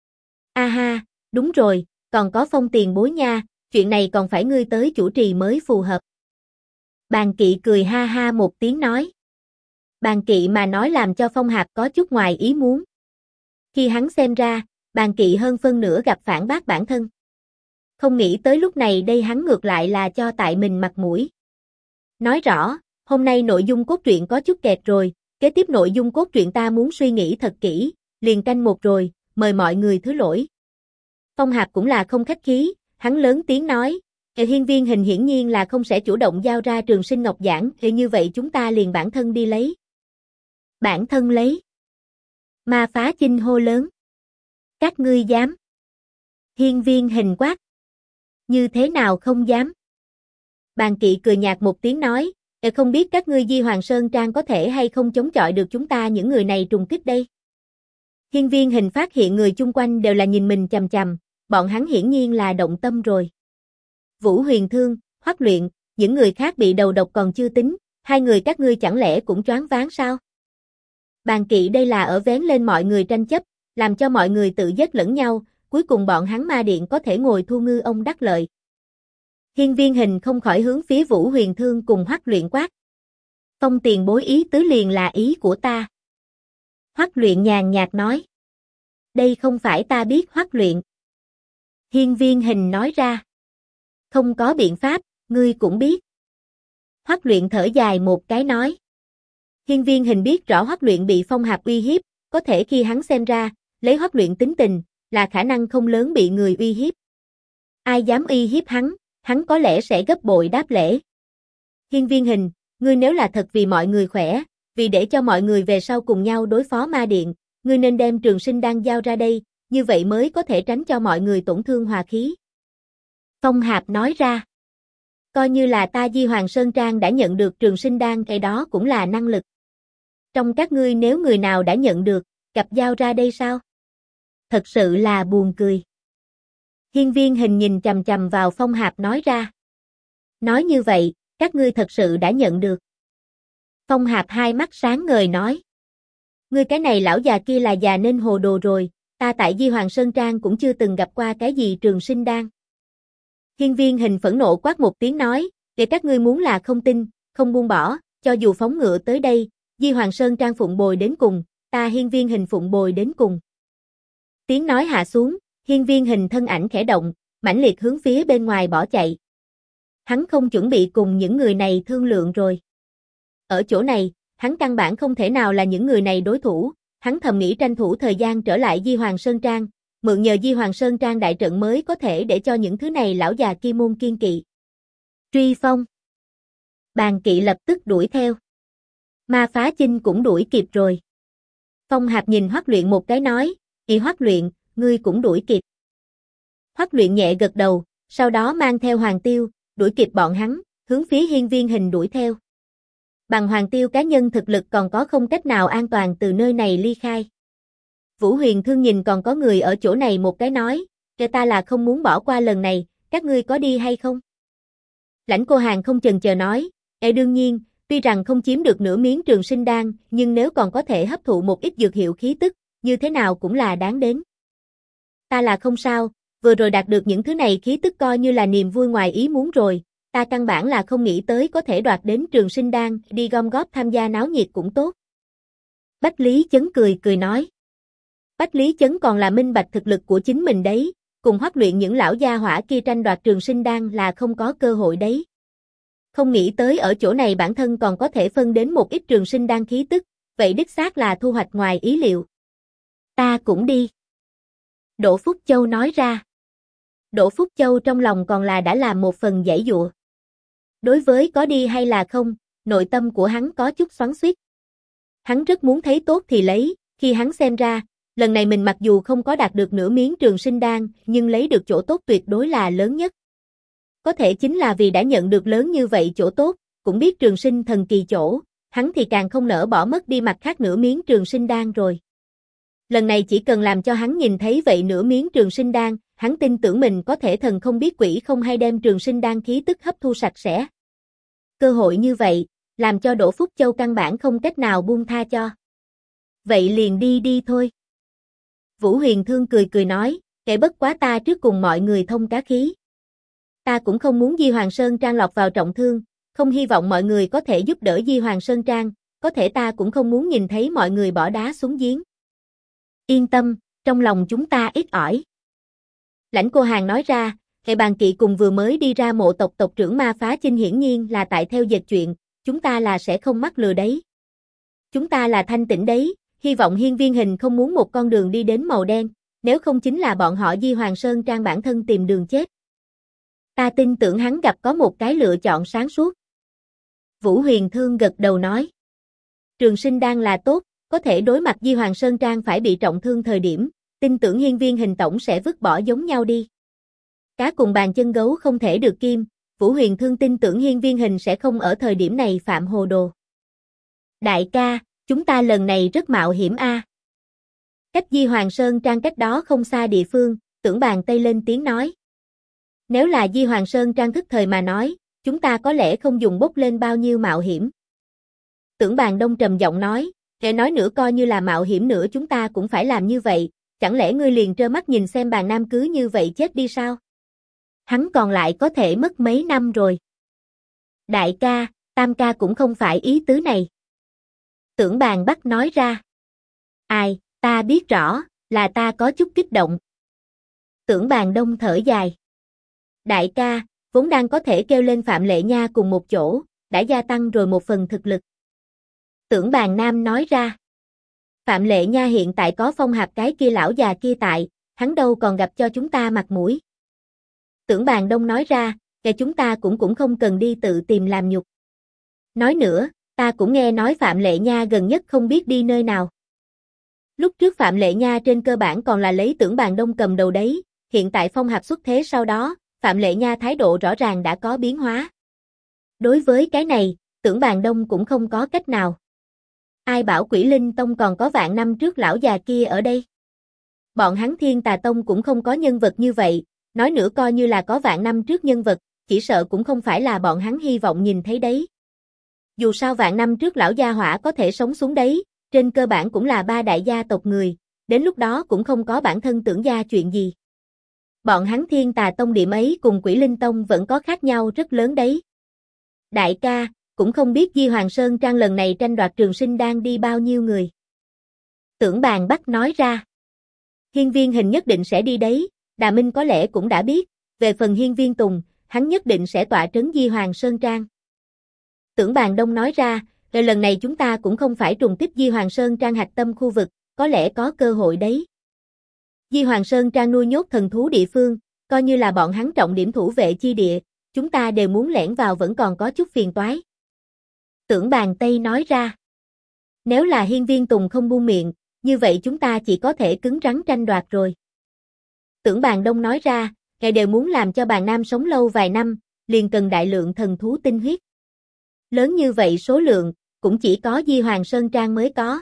A ha, đúng rồi, còn có Phong tiền bối nha, chuyện này còn phải ngươi tới chủ trì mới phù hợp. Bàn Kỵ cười ha ha một tiếng nói. Bàn Kỵ mà nói làm cho Phong Hạp có chút ngoài ý muốn. Khi hắn xem ra, Bàn Kỵ hơn phân nửa gặp phản bác bản thân. Không nghĩ tới lúc này đây hắn ngược lại là cho tại mình mặt mũi. Nói rõ, hôm nay nội dung cốt truyện có chút kẹt rồi, kế tiếp nội dung cốt truyện ta muốn suy nghĩ thật kỹ, liền canh một rồi, mời mọi người thứ lỗi. Phong Hạp cũng là không khách khí, hắn lớn tiếng nói, Hiên Viên Hình hiển nhiên là không sẽ chủ động giao ra Trường Sinh Ngọc Giản, như vậy chúng ta liền bản thân đi lấy. Bản thân lấy. Ma Phá Chinh hô lớn. Các ngươi dám. Hiên Viên Hình quát. Như thế nào không dám? Bàn Kỵ cười nhạt một tiếng nói, không biết các ngươi Di Hoàng Sơn Trang có thể hay không chống chọi được chúng ta những người này trùng kích đây. Hiên Viên Hình phát hiện người chung quanh đều là nhìn mình chằm chằm, bọn hắn hiển nhiên là động tâm rồi. Vũ Huyền Thương, Hoắc Luyện, những người khác bị đầu độc còn chưa tính, hai người các ngươi chẳng lẽ cũng choáng váng sao? Bàn Kỵ đây là ở vén lên mọi người tranh chấp, làm cho mọi người tự giết lẫn nhau, cuối cùng bọn hắn ma điện có thể ngồi thu ngư ông đắc lợi. Hiên Viên Hình không khỏi hướng phía Vũ Huyền Thương cùng Hoắc Luyện quát. Phong tiền bối ý tứ liền là ý của ta. Hoắc Luyện nhàn nhạt nói. Đây không phải ta biết Hoắc Luyện. Hiên Viên Hình nói ra. Không có biện pháp, ngươi cũng biết. Hoắc Luyện thở dài một cái nói. Hiên Viên Hình biết rõ Hoắc Luyện bị Phong Hạp uy hiếp, có thể khi hắn xem ra, lấy Hoắc Luyện tính tình, là khả năng không lớn bị người uy hiếp. Ai dám uy hiếp hắn có lẽ sẽ gấp bội đáp lễ. Hiên Viên Hình, ngươi nếu là thật vì mọi người khỏe, vì để cho mọi người về sau cùng nhau đối phó ma điện, ngươi nên đem Trường Sinh Đan giao ra đây, như vậy mới có thể tránh cho mọi người tổn thương hòa khí. Phong Hạp nói ra. Coi như là ta Di Hoàng Sơn Trang đã nhận được Trường Sinh Đan, cái đó cũng là năng lực. Trong các ngươi nếu người nào đã nhận được, cặp giao ra đây sao? Thật sự là buồn cười. Hiên Viên Hình nhìn chằm chằm vào Phong Hạp nói ra. Nói như vậy, các ngươi thật sự đã nhận được. Phong Hạp hai mắt sáng ngời nói. Ngươi cái này lão già kia là già nên hồ đồ rồi, ta tại Di Hoàng Sơn Trang cũng chưa từng gặp qua cái gì Trường Sinh Đan. Hiên Viên Hình phẫn nộ quát một tiếng nói, để các ngươi muốn là không tin, không buông bỏ, cho dù phóng ngựa tới đây, Di Hoàng Sơn Trang phụng bồi đến cùng, ta Hiên Viên Hình phụng bồi đến cùng. Tiếng nói hạ xuống, Hiên Viên Hình thân ảnh khẽ động, mãnh liệt hướng phía bên ngoài bỏ chạy. Hắn không chuẩn bị cùng những người này thương lượng rồi. Ở chỗ này, hắn căn bản không thể nào là những người này đối thủ, hắn thầm nghĩ tranh thủ thời gian trở lại Di Hoàng Sơn Trang, mượn nhờ Di Hoàng Sơn Trang đại trận mới có thể để cho những thứ này lão già kia môn kiên kỵ. Truy phong. Bàn Kỵ lập tức đuổi theo. Ma Phá Chinh cũng đuổi kịp rồi. Phong Hạp nhìn Hoắc Luyện một cái nói, Hoắc Luyện, ngươi cũng đuổi kịp. Hoắc Luyện nhẹ gật đầu, sau đó mang theo Hoàng Tiêu, đuổi kịp bọn hắn, hướng phía Hiên Viên Hình đuổi theo. Bằng Hoàng Tiêu cá nhân thực lực còn có không cách nào an toàn từ nơi này ly khai. Vũ Huyền Thương nhìn còn có người ở chỗ này một cái nói, kể ta là không muốn bỏ qua lần này, các ngươi có đi hay không? Lãnh Cô Hàn không chần chờ nói, đương nhiên, tuy rằng không chiếm được nửa miếng Trường Sinh Đan, nhưng nếu còn có thể hấp thụ một ít dược hiệu khí tức, như thế nào cũng là đáng đến. Ta là không sao, vừa rồi đạt được những thứ này khí tức coi như là niềm vui ngoài ý muốn rồi, ta căn bản là không nghĩ tới có thể đoạt đến Trường Sinh Đan, đi gom góp tham gia náo nhiệt cũng tốt. Bách Lý Chấn cười nói. Bách Lý Chấn còn là minh bạch thực lực của chính mình đấy, cùng Hoắc Luyện những lão gia hỏa kia tranh đoạt Trường Sinh Đan là không có cơ hội đấy. Không nghĩ tới ở chỗ này bản thân còn có thể phân đến một ít Trường Sinh Đan khí tức, vậy đích xác là thu hoạch ngoài ý liệu. Ta cũng đi. Đỗ Phúc Châu nói ra. Đỗ Phúc Châu trong lòng còn là đã làm một phần giãy giụa. Đối với có đi hay là không, nội tâm của hắn có chút xoắn xuýt. Hắn rất muốn thấy tốt thì lấy, khi hắn xem ra, lần này mình mặc dù không có đạt được nửa miếng Trường Sinh Đan, nhưng lấy được chỗ tốt tuyệt đối là lớn nhất. Có thể chính là vì đã nhận được lớn như vậy chỗ tốt, cũng biết Trường Sinh thần kỳ chỗ, hắn thì càng không nỡ bỏ mất đi mặt khác nửa miếng Trường Sinh Đan rồi. Lần này chỉ cần làm cho hắn nhìn thấy vậy nửa miếng Trường Sinh Đan, hắn tin tưởng mình có thể thần không biết quỷ không hay đem Trường Sinh Đan khí tức hấp thu sạch sẽ. Cơ hội như vậy, làm cho Đỗ Phúc Châu căn bản không cách nào buông tha cho. Vậy liền đi thôi. Vũ Huyền Thương cười nói, kể bất quá ta trước cùng mọi người thông cá khí. Ta cũng không muốn Di Hoàng Sơn Trang lọt vào trọng thương, không hy vọng mọi người có thể giúp đỡ Di Hoàng Sơn Trang, có thể ta cũng không muốn nhìn thấy mọi người bỏ đá xuống giếng. Yên tâm, trong lòng chúng ta ít ỏi. Lãnh Cô Hàn nói ra, hệ Bàn Kỵ cùng vừa mới đi ra mộ tộc tộc trưởng Ma Phá Chinh hiển nhiên là tại theo dệt chuyện, chúng ta là sẽ không mắc lừa đấy. Chúng ta là thanh tĩnh đấy, hy vọng Hiên Viên Hình không muốn một con đường đi đến màu đen, nếu không chính là bọn họ Di Hoàng Sơn Trang bản thân tìm đường chết. Ta tin tưởng hắn gặp có một cái lựa chọn sáng suốt. Vũ Huyền Thương gật đầu nói. Trường Sinh Đan là tốt, có thể đối mặt Di Hoàng Sơn Trang phải bị trọng thương thời điểm, tin tưởng Hiên Viên Hình tổng sẽ vứt bỏ giống nhau đi. Cá cùng bàn chân gấu không thể được kim, Vũ Huyền Thương tin tưởng Hiên Viên Hình sẽ không ở thời điểm này phạm hồ đồ. Đại ca, chúng ta lần này rất mạo hiểm a. Cách Di Hoàng Sơn Trang cách đó không xa địa phương, Tưởng Bàn Tây lên tiếng nói. Nếu là Di Hoàng Sơn Trang thức thời mà nói, chúng ta có lẽ không dùng bốc lên bao nhiêu mạo hiểm. Tưởng Bàn Đông trầm giọng nói, để nói nữa coi như là mạo hiểm nữa chúng ta cũng phải làm như vậy, chẳng lẽ ngươi liền trơ mắt nhìn xem Bàn Nam cứ như vậy chết đi sao? Hắn còn lại có thể mất mấy năm rồi. Đại ca, Tam ca cũng không phải ý tứ này. Tưởng Bàn Bắc nói ra. Ai, ta biết rõ, là ta có chút kích động. Tưởng Bàn Đông thở dài. Đại ca, vốn đang có thể kêu lên Phạm Lệ Nha cùng một chỗ, đã gia tăng rồi một phần thực lực. Tưởng Bàn Nam nói ra. Phạm Lệ Nha hiện tại có Phong Hạp cái kia lão già kia tại, hắn đâu còn gặp cho chúng ta mặt mũi. Tưởng Bàn Đông nói ra, kẻ chúng ta cũng không cần đi tự tìm làm nhục. Nói nữa, ta cũng nghe nói Phạm Lệ Nha gần nhất không biết đi nơi nào. Lúc trước Phạm Lệ Nha trên cơ bản còn là lấy Tưởng Bàn Đông cầm đầu đấy, hiện tại Phong Hạp xuất thế sau đó, Phạm Lệ Nha thái độ rõ ràng đã có biến hóa. Đối với cái này, Tưởng Bàn Đông cũng không có cách nào. Ai bảo Quỷ Linh Tông còn có vạn năm trước lão già kia ở đây? Bọn hắn Thiên Tà Tông cũng không có nhân vật như vậy, nói nữa coi như là có vạn năm trước nhân vật, chỉ sợ cũng không phải là bọn hắn hy vọng nhìn thấy đấy. Dù sao vạn năm trước lão gia hỏa có thể sống xuống đấy, trên cơ bản cũng là ba đại gia tộc người, đến lúc đó cũng không có bản thân Tưởng gia chuyện gì. Bọn hắn Thiên Tà Tông điểm ấy cùng Quỷ Linh Tông vẫn có khác nhau rất lớn đấy. Đại ca, cũng không biết Di Hoàng Sơn Trang lần này tranh đoạt trường sinh đang đi bao nhiêu người. Tưởng Bàn Bắc nói ra. Hiên Viên Hình nhất định sẽ đi đấy, Đà Minh có lẽ cũng đã biết, về phần Hiên Viên Tùng, hắn nhất định sẽ tọa trấn Di Hoàng Sơn Trang. Tưởng Bàn Đông nói ra, lần này chúng ta cũng không phải trùng kích Di Hoàng Sơn Trang hạch tâm khu vực, có lẽ có cơ hội đấy. Di Hoàng Sơn Trang nuôi nhốt thần thú địa phương, coi như là bọn hắn trọng điểm thủ vệ chi địa, chúng ta đều muốn lẻn vào vẫn còn có chút phiền toái. Tưởng Bàn Tây nói ra. Nếu là Hiên Viên Tùng không buông miệng, như vậy chúng ta chỉ có thể cứng rắn tranh đoạt rồi. Tưởng Bàn Đông nói ra, ngài đều muốn làm cho Bàn Nam sống lâu vài năm, liền cần đại lượng thần thú tinh huyết. Lớn như vậy số lượng, cũng chỉ có Di Hoàng Sơn Trang mới có.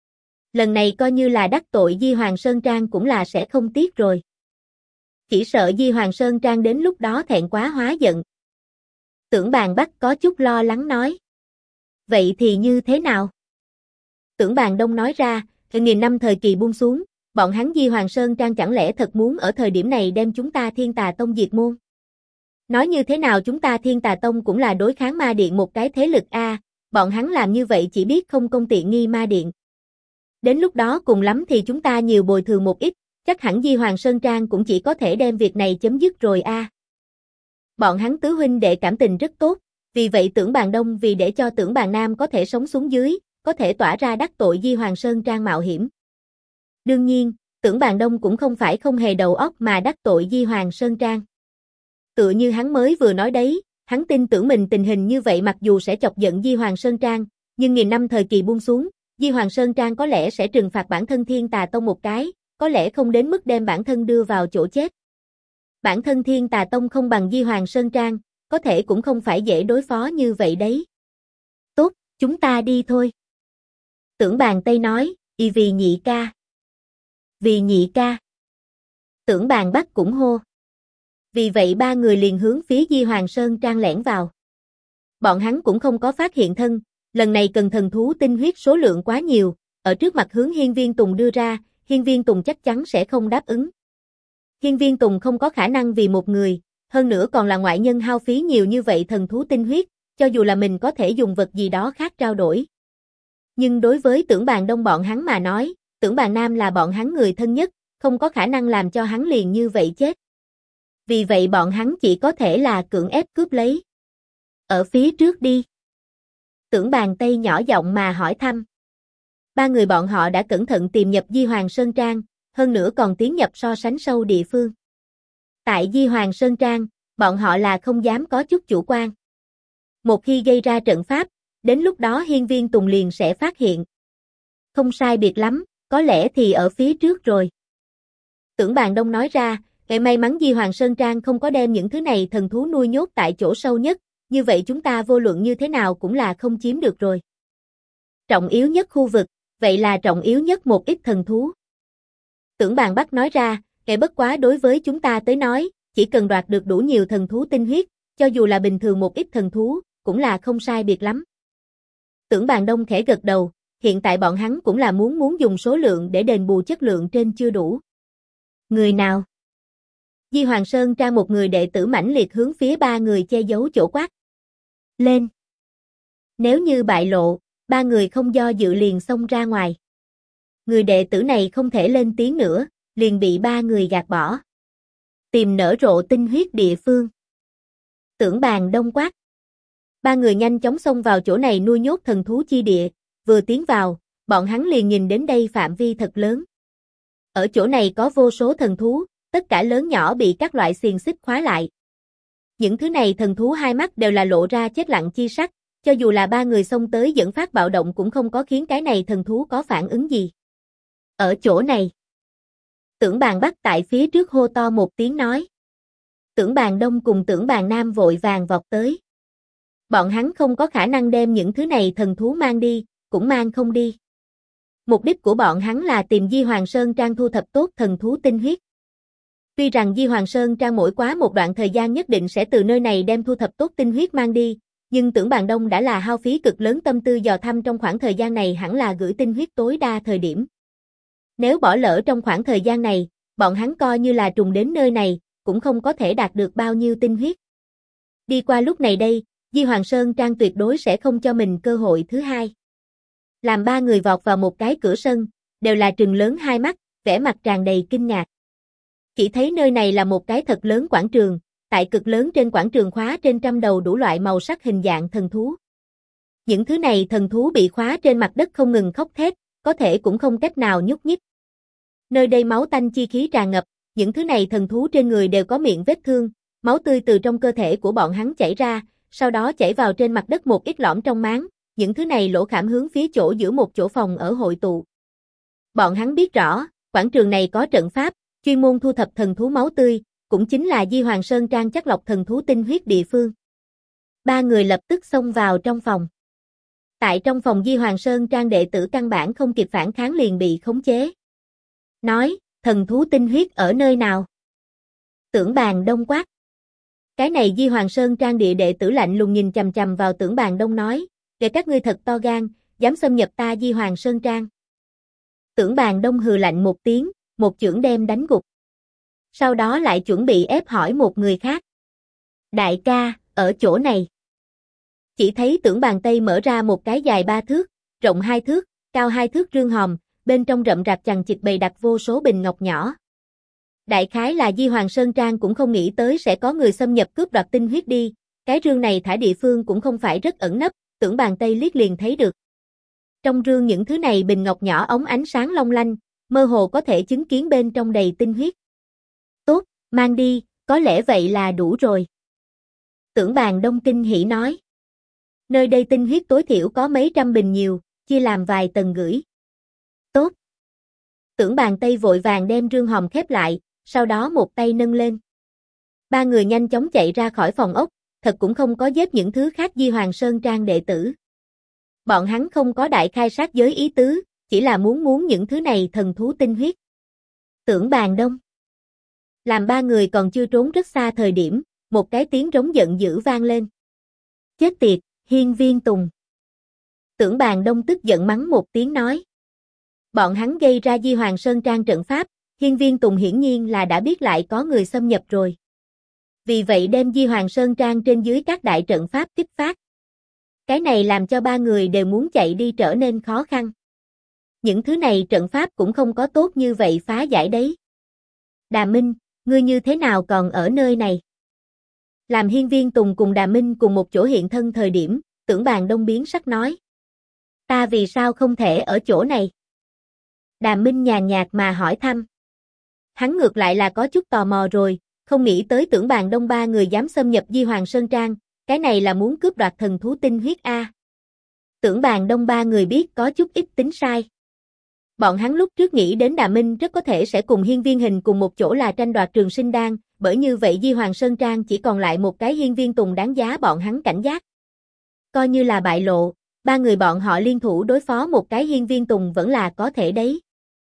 Lần này coi như là đắc tội Di Hoàng Sơn Trang cũng là sẽ không tiếc rồi. Chỉ sợ Di Hoàng Sơn Trang đến lúc đó thẹn quá hóa giận. Tưởng Bàn Bắc có chút lo lắng nói. Vậy thì như thế nào? Tưởng Bàn Đông nói ra, nghìn năm thời kỳ buông xuống, bọn hắn Di Hoàng Sơn Trang chẳng lẽ thật muốn ở thời điểm này đem chúng ta Thiên Tà Tông diệt môn? Nói như thế nào chúng ta Thiên Tà Tông cũng là đối kháng ma điện một cái thế lực a, bọn hắn làm như vậy chỉ biết không công tiện nghi ma điện. Đến lúc đó cùng lắm thì chúng ta nhiều bồi thường một ít, chắc hẳn Di Hoàng Sơn Trang cũng chỉ có thể đem việc này chấm dứt rồi a. Bọn hắn tứ huynh đệ cảm tình rất tốt, vì vậy Tưởng Bàn Đông vì để cho Tưởng Bàn Nam có thể sống xuống dưới, có thể tỏa ra đắc tội Di Hoàng Sơn Trang mạo hiểm. Đương nhiên, Tưởng Bàn Đông cũng không phải không hề đầu óc mà đắc tội Di Hoàng Sơn Trang. Tựa như hắn mới vừa nói đấy, hắn tin tưởng mình tình hình như vậy mặc dù sẽ chọc giận Di Hoàng Sơn Trang, nhưng nghìn năm thời kỳ buông xuống, Di Hoàng Sơn Trang có lẽ sẽ trừng phạt bản thân Thiên Tà Tông một cái, có lẽ không đến mức đem bản thân đưa vào chỗ chết. Bản thân Thiên Tà Tông không bằng Di Hoàng Sơn Trang, có thể cũng không phải dễ đối phó như vậy đấy. Tốt, chúng ta đi thôi. Tưởng Bàn Tây nói, vì nhị ca. Vì nhị ca. Tưởng Bàn Bắc cũng hô. Vì vậy ba người liền hướng phía Di Hoàng Sơn Trang lẻn vào. Bọn hắn cũng không có phát hiện thân, lần này cần thần thú tinh huyết số lượng quá nhiều, ở trước mặt hướng Hiên Viên Tùng đưa ra, Hiên Viên Tùng chắc chắn sẽ không đáp ứng. Hiên Viên Tùng không có khả năng vì một người, hơn nữa còn là ngoại nhân hao phí nhiều như vậy thần thú tinh huyết, cho dù là mình có thể dùng vật gì đó khác trao đổi. Nhưng đối với Tưởng Bàn Đông bọn hắn mà nói, Tưởng Bàn Nam là bọn hắn người thân nhất, không có khả năng làm cho hắn liền như vậy chết. Vì vậy bọn hắn chỉ có thể là cưỡng ép cướp lấy. Ở phía trước đi. Tưởng Bàn Tây nhỏ giọng mà hỏi thăm. Ba người bọn họ đã cẩn thận tìm nhập Di Hoàng Sơn Trang, hơn nữa còn tiến nhập so sánh sâu địa phương. Tại Di Hoàng Sơn Trang, bọn họ là không dám có chút chủ quan. Một khi gây ra trận pháp, đến lúc đó Hiên Viên Tùng liền sẽ phát hiện. Không sai biệt lắm, có lẽ thì ở phía trước rồi. Tưởng Bàn Đông nói ra, cái may mắn Di Hoàng Sơn Trang không có đem những thứ này thần thú nuôi nhốt tại chỗ sâu nhất, như vậy chúng ta vô luận như thế nào cũng là không chiếm được rồi. Trọng yếu nhất khu vực, vậy là trọng yếu nhất một ít thần thú. Tưởng Bàn Bắc nói ra, Kể bất quá đối với chúng ta tới nói, chỉ cần đoạt được đủ nhiều thần thú tinh huyết, cho dù là bình thường một ít thần thú, cũng là không sai biệt lắm. Tưởng Bàn Đông khẽ gật đầu, hiện tại bọn hắn cũng là muốn dùng số lượng để đền bù chất lượng trên chưa đủ. Người nào? Di Hoàng Sơn Trang một người đệ tử mãnh liệt hướng phía ba người che giấu chỗ quát. Lên! Nếu như bại lộ, ba người không do dự liền xông ra ngoài. Người đệ tử này không thể lên tiếng nữa, liền bị ba người gạt bỏ. Tìm nở rộ tinh huyết địa phương. Tưởng Bàn Đông quát. Ba người nhanh chóng xông vào chỗ này nuôi nhốt thần thú chi địa, vừa tiến vào, bọn hắn liền nhìn đến đây phạm vi thật lớn. Ở chỗ này có vô số thần thú, tất cả lớn nhỏ bị các loại xiềng xích khóa lại. Những thứ này thần thú hai mắt đều là lộ ra chết lặng chi sắc, cho dù là ba người xông tới dẫn phát bạo động cũng không có khiến cái này thần thú có phản ứng gì. Ở chỗ này, Tưởng Bàn Bắc tại phía trước hô to một tiếng nói. Tưởng Bàn Đông cùng Tưởng Bàn Nam vội vàng vọt tới. Bọn hắn không có khả năng đem những thứ này thần thú mang đi, cũng mang không đi. Mục đích của bọn hắn là tìm Di Hoàng Sơn Trang thu thập tốt thần thú tinh huyết. Tuy rằng Di Hoàng Sơn Trang mỗi quá một đoạn thời gian nhất định sẽ từ nơi này đem thu thập tốt tinh huyết mang đi, nhưng Tưởng Bàn Đông đã là hao phí cực lớn tâm tư dò thăm trong khoảng thời gian này hẳn là gửi tinh huyết tối đa thời điểm. Nếu bỏ lỡ trong khoảng thời gian này, bọn hắn coi như là trùng đến nơi này, cũng không có thể đạt được bao nhiêu tinh huyết. Đi qua lúc này đây, Di Hoàng Sơn Trang tuyệt đối sẽ không cho mình cơ hội thứ hai. Làm ba người vọt vào một cái cửa sân, đều là trừng lớn hai mắt, vẻ mặt tràn đầy kinh ngạc. Chỉ thấy nơi này là một cái thật lớn quảng trường, tại cực lớn trên quảng trường khóa trên trăm đầu đủ loại màu sắc hình dạng thần thú. Những thứ này thần thú bị khóa trên mặt đất không ngừng khóc thét, có thể cũng không cách nào nhúc nhích. Nơi đây máu tanh chi khí tràn ngập, những thứ này thần thú trên người đều có miệng vết thương, máu tươi từ trong cơ thể của bọn hắn chảy ra, sau đó chảy vào trên mặt đất một ít lõm trong máng, những thứ này lỗ khảm hướng phía chỗ giữa một chỗ phòng ở hội tụ. Bọn hắn biết rõ, quảng trường này có trận pháp, chuyên môn thu thập thần thú máu tươi, cũng chính là Di Hoàng Sơn Trang chắc lọc thần thú tinh huyết địa phương. Ba người lập tức xông vào trong phòng. Tại trong phòng Di Hoàng Sơn Trang đệ tử căn bản không kịp phản kháng liền bị khống chế. Nói, thần thú tinh huyết ở nơi nào? Tưởng Bàn Đông quát. Cái này Di Hoàng Sơn Trang địa đệ tử lạnh lùng nhìn chằm chằm vào Tưởng Bàn Đông nói, để các ngươi thật to gan, dám xâm nhập ta Di Hoàng Sơn Trang. Tưởng Bàn Đông hừ lạnh một tiếng, một chưởng đem đánh gục. Sau đó lại chuẩn bị ép hỏi một người khác. Đại ca, ở chỗ này. Chỉ thấy Tưởng Bàn Tây mở ra một cái dài 3 thước, rộng 2 thước, cao 2 thước rương hòm, bên trong rậm rạp chằng chịt bày đặt vô số bình ngọc nhỏ. Đại khái là Di Hoàng Sơn Trang cũng không nghĩ tới sẽ có người xâm nhập cướp đoạt tinh huyết đi, cái rương này thả địa phương cũng không phải rất ẩn nấp, Tưởng Bàn Tây liếc liền thấy được. Trong rương những thứ này bình ngọc nhỏ óng ánh sáng long lanh, mơ hồ có thể chứng kiến bên trong đầy tinh huyết. Tốt, mang đi, có lẽ vậy là đủ rồi. Tưởng Bàn Đông kinh hỉ nói. Nơi đây tinh huyết tối thiểu có mấy trăm bình nhiều, chia làm vài tầng gửi. Tốt. Tưởng Bàn Tây vội vàng đem rương hòm khép lại, sau đó một tay nâng lên. Ba người nhanh chóng chạy ra khỏi phòng ốc, thật cũng không có giết những thứ khác Di Hoàng Sơn Trang đệ tử. Bọn hắn không có đại khai sát giới ý tứ, chỉ là muốn những thứ này thần thú tinh huyết. Tưởng Bàn Đông. Làm ba người còn chưa trốn rất xa thời điểm, một cái tiếng rống giận dữ vang lên. Chết tiệt, Hiên Viên Tùng. Tưởng Bàn Đông tức giận mắng một tiếng nói. Bọn hắn gây ra Di Hoàng Sơn Trang trận pháp, Hiên Viên Tùng hiển nhiên là đã biết lại có người xâm nhập rồi. Vì vậy đem Di Hoàng Sơn Trang trên dưới các đại trận pháp kích phát. Cái này làm cho ba người đều muốn chạy đi trở nên khó khăn. Những thứ này trận pháp cũng không có tốt như vậy phá giải đấy. Đà Minh, ngươi như thế nào còn ở nơi này? Làm Hiên Viên Tùng cùng Đà Minh cùng một chỗ hiện thân thời điểm, Tưởng Bàn Đông biến sắc nói. Ta vì sao không thể ở chỗ này? Đà Minh nhàn nhạt mà hỏi thăm. Hắn ngược lại là có chút tò mò rồi, không nghĩ tới Tưởng Bàn Đông ba người dám xâm nhập Di Hoàng Sơn Trang, cái này là muốn cướp đoạt thần thú tinh huyết a. Tưởng Bàn Đông ba người biết có chút ít tính sai. Bọn hắn lúc trước nghĩ đến Đà Minh rất có thể sẽ cùng Hiên Viên Hình cùng một chỗ là tranh đoạt Trường Sinh Đan, bởi như vậy Di Hoàng Sơn Trang chỉ còn lại một cái Hiên Viên Tùng đáng giá bọn hắn cảnh giác. Coi như là bại lộ, ba người bọn họ liên thủ đối phó một cái Hiên Viên Tùng vẫn là có thể đấy.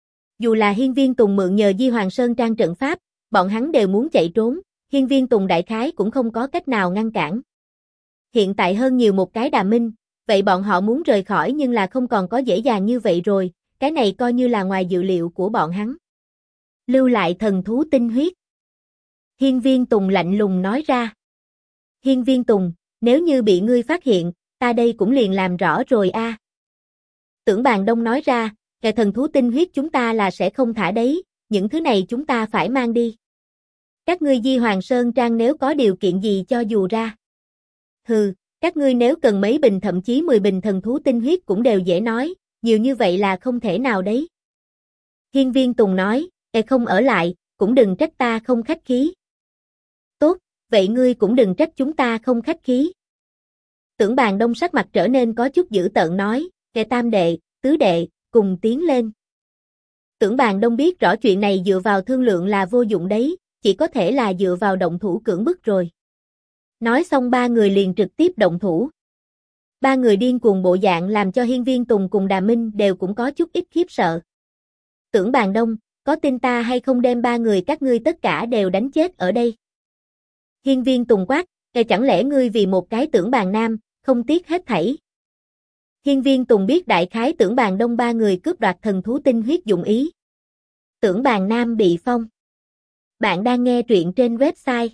Dù là Hiên Viên Tùng mượn nhờ Di Hoàng Sơn Trang trận pháp, bọn hắn đều muốn chạy trốn, Hiên Viên Tùng đại khái cũng không có cách nào ngăn cản. Hiện tại hơn nhiều một cái Đà Minh, vậy bọn họ muốn rời khỏi nhưng là không còn có dễ dàng như vậy rồi, cái này coi như là ngoài dự liệu của bọn hắn. Lưu lại thần thú tinh huyết. Hiên Viên Tùng lạnh lùng nói ra. Hiên Viên Tùng, nếu như bị ngươi phát hiện, ta đây cũng liền làm rõ rồi a. Tưởng Bàn Đông nói ra, cái thần thú tinh huyết chúng ta là sẽ không thả đấy, những thứ này chúng ta phải mang đi. Các ngươi Di Hoàng Sơn Trang nếu có điều kiện gì cho dù ra. Hừ, các ngươi nếu cần mấy bình thậm chí 10 bình thần thú tinh huyết cũng đều dễ nói, nhiều như vậy là không thể nào đấy. Hiên Viên Tùng nói, không ở lại, cũng đừng trách ta không khách khí. Tốt, vậy ngươi cũng đừng trách chúng ta không khách khí. Tưởng Bàn Đông sắc mặt trở nên có chút dữ tợn nói, tam đệ, tứ đệ, cùng tiến lên. Tưởng Bàn Đông biết rõ chuyện này dựa vào thương lượng là vô dụng đấy, chỉ có thể là dựa vào động thủ cưỡng bức rồi. Nói xong ba người liền trực tiếp động thủ. Ba người điên cuồng bộ dạng làm cho Hiên Viên Tùng cùng Đà Minh đều cũng có chút ít khiếp sợ. Tưởng Bàn Đông, có tin ta hay không đem ba người các ngươi tất cả đều đánh chết ở đây? Hiên Viên Tùng quát, chẳng lẽ ngươi vì một cái Tưởng Bàn Nam, không tiếc hết thảy? Hiên Viên Tùng biết đại khái Tưởng Bàn Đông ba người cướp đoạt thần thú tinh huyết dụng ý. Tưởng Bàn Nam bị phong. Bạn đang nghe truyện trên website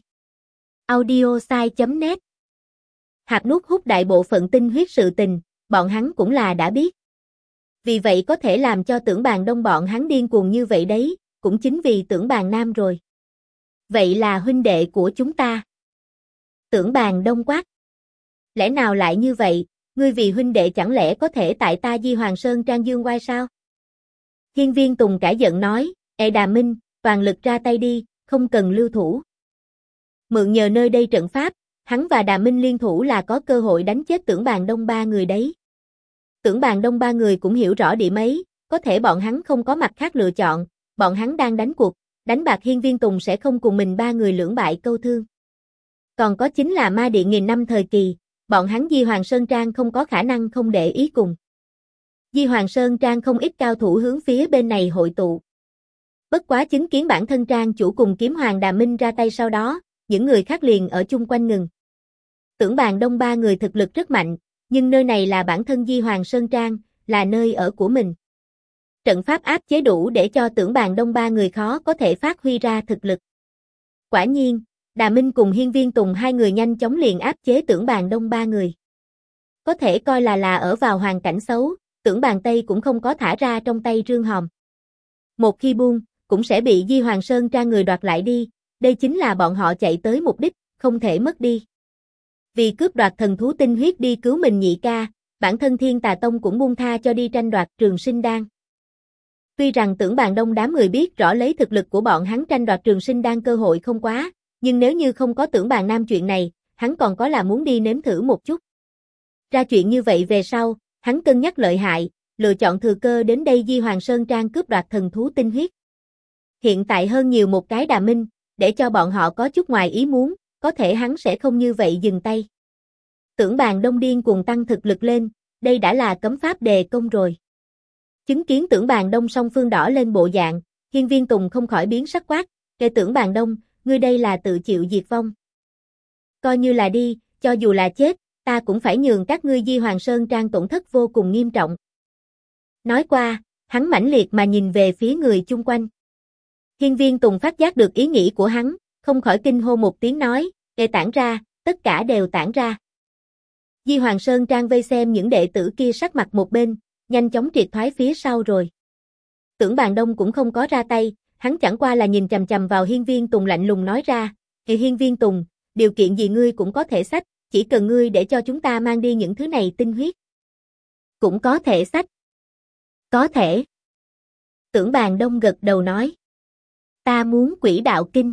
audiosai.net. Hạp nút hút đại bộ phận tinh huyết sự tình, bọn hắn cũng là đã biết. Vì vậy có thể làm cho Tưởng Bàn Đông bọn hắn điên cuồng như vậy đấy, cũng chính vì Tưởng Bàn Nam rồi. Vậy là huynh đệ của chúng ta. Tưởng Bàn Đông quát. Lẽ nào lại như vậy, ngươi vì huynh đệ chẳng lẽ có thể tại ta Di Hoàng Sơn Trang dương oai sao? Hiên Viên Tùng cả giận nói, Đà Minh, toàn lực ra tay đi, không cần lưu thủ. Mượn nhờ nơi đây trận pháp, hắn và Đà Minh liên thủ là có cơ hội đánh chết Tưởng Bàn Đông ba người đấy. Tưởng Bàn Đông ba người cũng hiểu rõ điểm ấy, có thể bọn hắn không có mặt khác lựa chọn, bọn hắn đang đánh cuộc, đánh bạc Hiên Viên Tùng sẽ không cùng mình ba người lưỡng bại câu thương. Còn có chính là ma điện nghìn năm thời kỳ, bọn hắn Di Hoàng Sơn Trang không có khả năng không để ý cùng. Di Hoàng Sơn Trang không ít cao thủ hướng phía bên này hội tụ. Bất quá chứng kiến bản thân Trang chủ cùng kiếm hoàng Đà Minh ra tay sau đó, những người khác liền ở chung quanh ngừng. Tưởng Bàn Đông ba người thực lực rất mạnh, nhưng nơi này là bản thân Di Hoàng Sơn Trang, là nơi ở của mình. Trận pháp áp chế đủ để cho Tưởng Bàn Đông ba người khó có thể phát huy ra thực lực. Quả nhiên, Đà Minh cùng Hiên Viên Tùng hai người nhanh chóng liền áp chế Tưởng Bàn Đông ba người. Có thể coi là ở vào hoàn cảnh xấu, Tưởng Bàn Tây cũng không có thả ra trong tay rương hòm. Một khi buông, cũng sẽ bị Di Hoàng Sơn Trang người đoạt lại đi, đây chính là bọn họ chạy tới mục đích, không thể mất đi. Vì cướp đoạt thần thú tinh huyết đi cứu mình nhị ca, bản thân Thiên Tà Tông cũng buông tha cho đi tranh đoạt Trường Sinh Đan. Tuy rằng Tưởng Bàn Đông đám người biết rõ lấy thực lực của bọn hắn tranh đoạt Trường Sinh Đan cơ hội không quá, nhưng nếu như không có Tưởng Bàn Nam chuyện này, hắn còn có là muốn đi nếm thử một chút. Ra chuyện như vậy về sau, hắn cân nhắc lợi hại, lựa chọn thừa cơ đến đây Di Hoàng Sơn Trang cướp đoạt thần thú tinh huyết. Hiện tại hơn nhiều một cái Đà Minh, để cho bọn họ có chút ngoài ý muốn, có thể hắn sẽ không như vậy dừng tay. Tưởng Bàn Đông điên cuồng tăng thực lực lên, đây đã là cấm pháp đề công rồi. Chứng kiến Tưởng Bàn Đông song phương đỏ lên bộ dạng, Hiên Viên Tùng không khỏi biến sắc quát, kể Tưởng Bàn Đông, ngươi đây là tự chịu diệt vong. Coi như là đi, cho dù là chết, ta cũng phải nhường các ngươi Di Hoàng Sơn Trang tổn thất vô cùng nghiêm trọng. Nói qua, hắn mãnh liệt mà nhìn về phía người chung quanh. Hiên Viên Tùng phát giác được ý nghĩ của hắn, không khỏi kinh hô một tiếng nói, tản ra, tất cả đều tản ra. Di Hoàng Sơn Trang vây xem những đệ tử kia sắc mặt một bên, nhanh chóng triệt thoái phía sau rồi. Tưởng Bàn Đông cũng không có ra tay, hắn chẳng qua là nhìn chằm chằm vào Hiên Viên Tùng lạnh lùng nói ra, Hiên Viên Tùng, điều kiện gì ngươi cũng có thể xách, chỉ cần ngươi để cho chúng ta mang đi những thứ này tinh huyết. Cũng có thể xách. Có thể. Tưởng Bàn Đông gật đầu nói. Ta muốn Quỷ Đạo Kinh.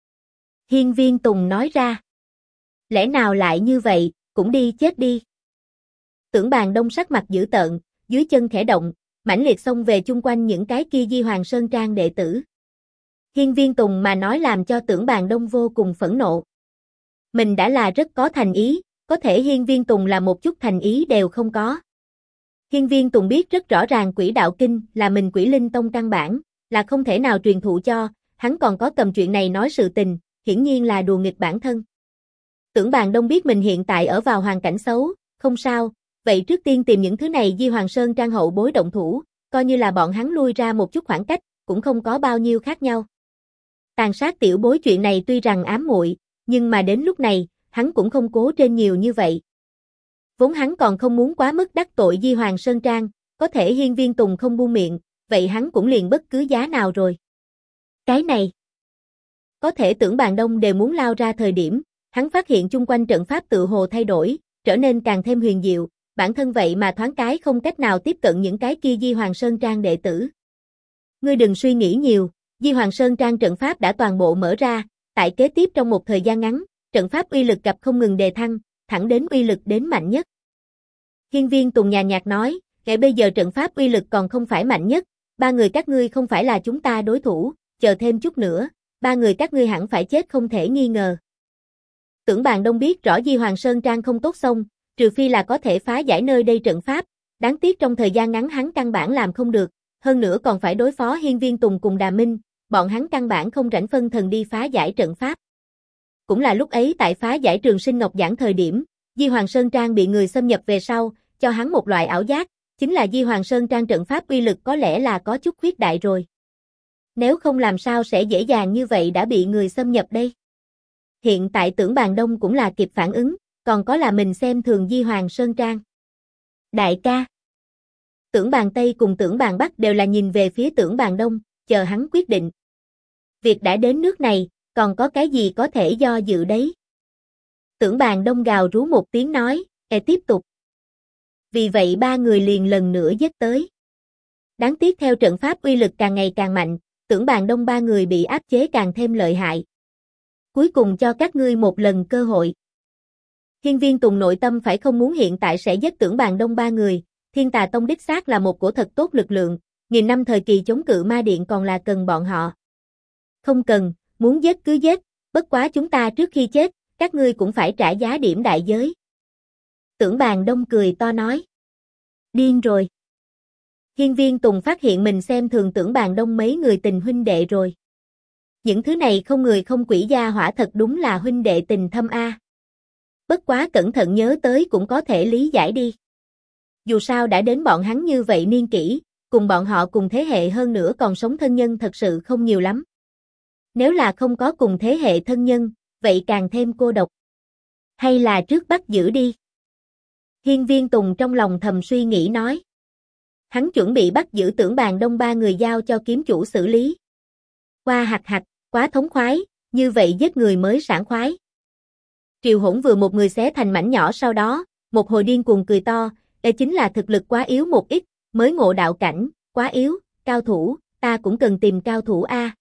Hiên Viên Tùng nói ra. Lẽ nào lại như vậy, cũng đi chết đi. Tưởng Bàn Đông sắc mặt dữ tợn, dưới chân khẽ động, mãnh liệt xông về chung quanh những cái kia Di Hoàng Sơn Trang đệ tử. Hiên Viên Tùng mà nói làm cho Tưởng Bàn Đông vô cùng phẫn nộ. Mình đã là rất có thành ý, có thể Hiên Viên Tùng là một chút thành ý đều không có. Hiên Viên Tùng biết rất rõ ràng Quỷ Đạo Kinh là mình Quỷ Linh Tông căn bản, là không thể nào truyền thụ cho, hắn còn có cầm chuyện này nói sự tình, hiển nhiên là đùa nghịch bản thân. Tưởng Bàn Đông biết mình hiện tại ở vào hoàn cảnh xấu, không sao, vậy trước tiên tìm những thứ này Di Hoàng Sơn Trang hậu bối động thủ, coi như là bọn hắn lui ra một chút khoảng cách, cũng không có bao nhiêu khác nhau. Tàn sát tiểu bối chuyện này tuy rằng ám muội, nhưng mà đến lúc này, hắn cũng không cố trên nhiều như vậy. Vốn hắn còn không muốn quá mức đắc tội Di Hoàng Sơn Trang, có thể Hiên Viên Tùng không buông miệng, vậy hắn cũng liền bất cứ giá nào rồi. Cái này, có thể Tưởng Bàn Đông đều muốn lao ra thời điểm, hắn phát hiện chung quanh trận pháp tự hồ thay đổi, trở nên càng thêm huyền diệu, bản thân vậy mà thoáng cái không cách nào tiếp cận những cái kia Di Hoàng Sơn Trang đệ tử. Ngươi đừng suy nghĩ nhiều, Di Hoàng Sơn Trang trận pháp đã toàn bộ mở ra, tại kế tiếp trong một thời gian ngắn, trận pháp uy lực gặp không ngừng đề thăng, thẳng đến uy lực đến mạnh nhất. Hiên Viên Tùng nhàn nhạt nói, ngay bây giờ trận pháp uy lực còn không phải mạnh nhất, ba người các ngươi không phải là chúng ta đối thủ, chờ thêm chút nữa, ba người các ngươi hẳn phải chết không thể nghi ngờ. Tưởng Bàn Đông biết rõ Di Hoàng Sơn Trang không tốt xông, trừ phi là có thể phá giải nơi đây trận pháp, đáng tiếc trong thời gian ngắn hắn căn bản làm không được, hơn nữa còn phải đối phó Hiên Viên Tùng cùng Đà Minh, bọn hắn căn bản không rảnh phân thần đi phá giải trận pháp. Cũng là lúc ấy tại phá giải Trường Sinh Ngọc Giảng thời điểm, Di Hoàng Sơn Trang bị người xâm nhập về sau, cho hắn một loại ảo giác, chính là Di Hoàng Sơn Trang trận pháp uy lực có lẽ là có chút khuyết đại rồi. Nếu không làm sao sẽ dễ dàng như vậy đã bị người xâm nhập đây. Hiện tại Tưởng Bàn Đông cũng là kịp phản ứng, còn có là mình xem thường Di Hoàng Sơn Trang. Đại ca. Tưởng Bàn Tây cùng Tưởng Bàn Bắc đều là nhìn về phía Tưởng Bàn Đông, chờ hắn quyết định. Việc đã đến nước này, còn có cái gì có thể do dự đấy. Tưởng Bàn Đông gào rú một tiếng nói, tiếp tục. Vì vậy ba người liền lần nữa giết tới. Đáng tiếc theo trận pháp uy lực càng ngày càng mạnh, Tưởng Bàn Đông ba người bị áp chế càng thêm lợi hại. Cuối cùng cho các ngươi một lần cơ hội. Hiên Viên Tùng nội tâm phải không muốn hiện tại sẽ giết Tưởng Bàn Đông ba người, Thiên Tà Tông đích xác là một cổ thật tốt lực lượng, nghìn năm thời kỳ chống cự ma điện còn là cần bọn họ. Không cần, muốn giết cứ giết, bất quá chúng ta trước khi chết, các ngươi cũng phải trả giá điểm đại giới. Tưởng Bàn Đông cười to nói. Điên rồi. Hiên Viên Tùng phát hiện mình xem thường Tưởng Bàn Đông mấy người tình huynh đệ rồi. Những thứ này không người không quỷ gia hỏa thật đúng là huynh đệ tình thâm a. Bất quá cẩn thận nhớ tới cũng có thể lý giải đi. Dù sao đã đến bọn hắn như vậy niên kỷ, cùng bọn họ cùng thế hệ hơn nữa còn sống thân nhân thật sự không nhiều lắm. Nếu là không có cùng thế hệ thân nhân, vậy càng thêm cô độc. Hay là trước bắt giữ đi. Hiên Viên Tùng trong lòng thầm suy nghĩ nói. Hắn chuẩn bị bắt giữ Tưởng Bàn Đông ba người giao cho kiếm chủ xử lý. Qua hạch hạch, quá thống khoái, như vậy giết người mới sảng khoái. Triều Hỗn vừa một người xé thành mảnh nhỏ sau đó, một hồi điên cuồng cười to, chính là thực lực quá yếu một ít, mới ngộ đạo cảnh, quá yếu, cao thủ, ta cũng cần tìm cao thủ a.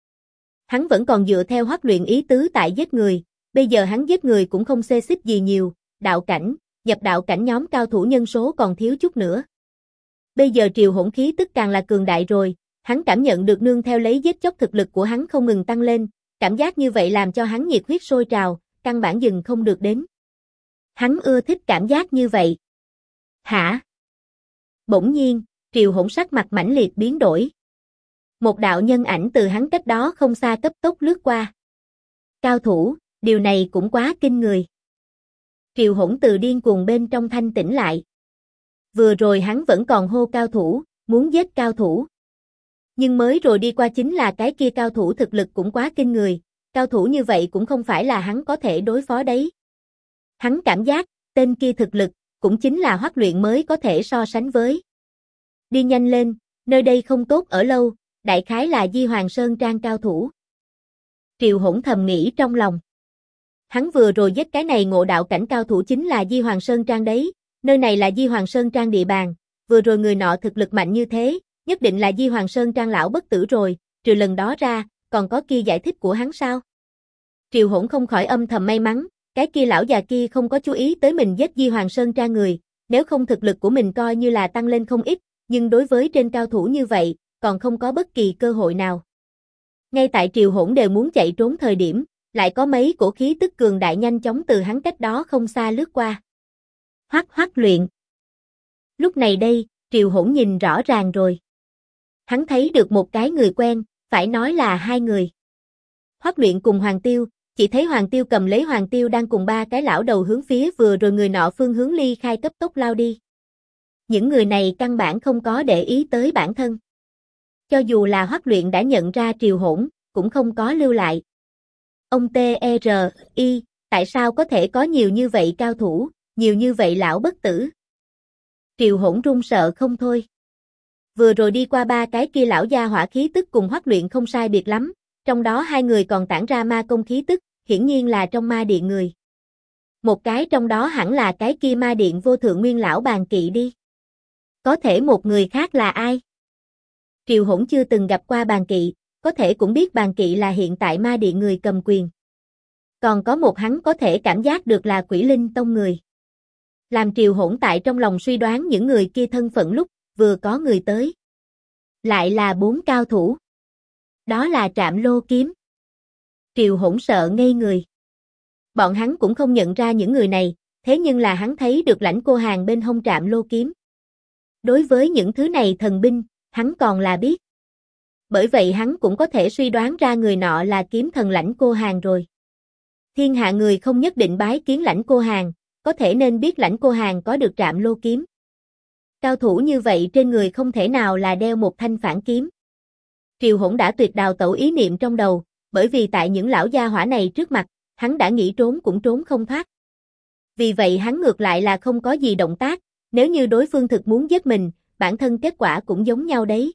Hắn vẫn còn dựa theo Hoắc Luyện ý tứ tại giết người, bây giờ hắn giết người cũng không xê xích gì nhiều, đạo cảnh, nhập đạo cảnh nhóm cao thủ nhân số còn thiếu chút nữa. Bây giờ Triều Hỗn khí tức càng là cường đại rồi, hắn cảm nhận được nương theo lấy giết chóc thực lực của hắn không ngừng tăng lên, cảm giác như vậy làm cho hắn nhiệt huyết sôi trào, căn bản dừng không được đến. Hắn ưa thích cảm giác như vậy. Hả? Bỗng nhiên, Triều Hỗn sắc mặt mãnh liệt biến đổi. Một đạo nhân ảnh từ hắn cách đó không xa cấp tốc lướt qua. Cao thủ, điều này cũng quá kinh người. Triều Hỗn từ điên cuồng bên trong thanh tỉnh lại. Vừa rồi hắn vẫn còn hô cao thủ, muốn giết cao thủ. Nhưng mới rồi đi qua chính là cái kia cao thủ thực lực cũng quá kinh người, cao thủ như vậy cũng không phải là hắn có thể đối phó đấy. Hắn cảm giác, tên kia thực lực, cũng chính là Hoắc Luyện mới có thể so sánh với. Đi nhanh lên, nơi đây không tốt ở lâu, đại khái là Di Hoàng Sơn Trang cao thủ. Triều Hỗn thầm nghĩ trong lòng. Hắn vừa rồi giết cái này ngộ đạo cảnh cao thủ chính là Di Hoàng Sơn Trang đấy, nơi này là Di Hoàng Sơn Trang địa bàn, vừa rồi người nọ thực lực mạnh như thế, nhất định là Di Hoàng Sơn Trang lão bất tử rồi, trừ lần đó ra, còn có kia giải thích của hắn sao? Triều Hỗn không khỏi âm thầm may mắn, cái kia lão già kia không có chú ý tới mình giết Di Hoàng Sơn Trang người, nếu không thực lực của mình coi như là tăng lên không ít, nhưng đối với trên cao thủ như vậy, còn không có bất kỳ cơ hội nào. Ngay tại Triều Hỗn đều muốn chạy trốn thời điểm, lại có mấy cổ khí tức cường đại nhanh chóng từ hắn cách đó không xa lướt qua. Hoắc Luyện. Lúc này đây, Triều Hỗn nhìn rõ ràng rồi. Hắn thấy được một cái người quen, phải nói là hai người. Hoắc Luyện cùng Hoàng Tiêu, chỉ thấy Hoàng Tiêu cầm lấy Hoàng Tiêu đang cùng ba cái lão đầu hướng phía vừa rồi người nọ phương hướng ly khai cấp tốc lao đi. Những người này căn bản không có để ý tới bản thân. Cho dù là Hoắc Luyện đã nhận ra Triều Hỗn, cũng không có lưu lại. Ông T.R.I. tại sao có thể có nhiều như vậy cao thủ, nhiều như vậy lão bất tử? Triều Hỗn run sợ không thôi. Vừa rồi đi qua ba cái kia lão gia hỏa khí tức cùng Hoắc Luyện không sai biệt lắm, trong đó hai người còn tản ra ma công khí tức, hiển nhiên là trong ma điện người. Một cái trong đó hẳn là cái kia ma điện vô thượng nguyên lão Bàn Kỵ đi. Có thể một người khác là ai? Triều Hỗn chưa từng gặp qua Bàn Kỵ, có thể cũng biết Bàn Kỵ là hiện tại ma điện người cầm quyền. Còn có một hắn có thể cảm giác được là Quỷ Linh Tông người. Làm Triều Hỗn tại trong lòng suy đoán những người kia thân phận lúc, vừa có người tới. Lại là 4 cao thủ. Đó là Trạm Lô Kiếm. Triều Hỗn sợ ngây người. Bọn hắn cũng không nhận ra những người này, thế nhưng là hắn thấy được lãnh cô hàng bên hông Trạm Lô Kiếm. Đối với những thứ này thần binh, hắn còn là biết. Bởi vậy hắn cũng có thể suy đoán ra người nọ là kiếm thần lãnh cô hàng rồi. Thiên hạ người không nhất định bái kiến lãnh cô hàng, có thể nên biết lãnh cô hàng có được Trạm Lô Kiếm. Cao thủ như vậy trên người không thể nào là đeo một thanh phản kiếm. Triều Hỗn đã tuyệt đào tẩu ý niệm trong đầu, bởi vì tại những lão gia hỏa này trước mặt, hắn đã nghĩ trốn cũng trốn không thoát. Vì vậy hắn ngược lại là không có gì động tác, nếu như đối phương thực muốn giết mình, bản thân kết quả cũng giống nhau đấy.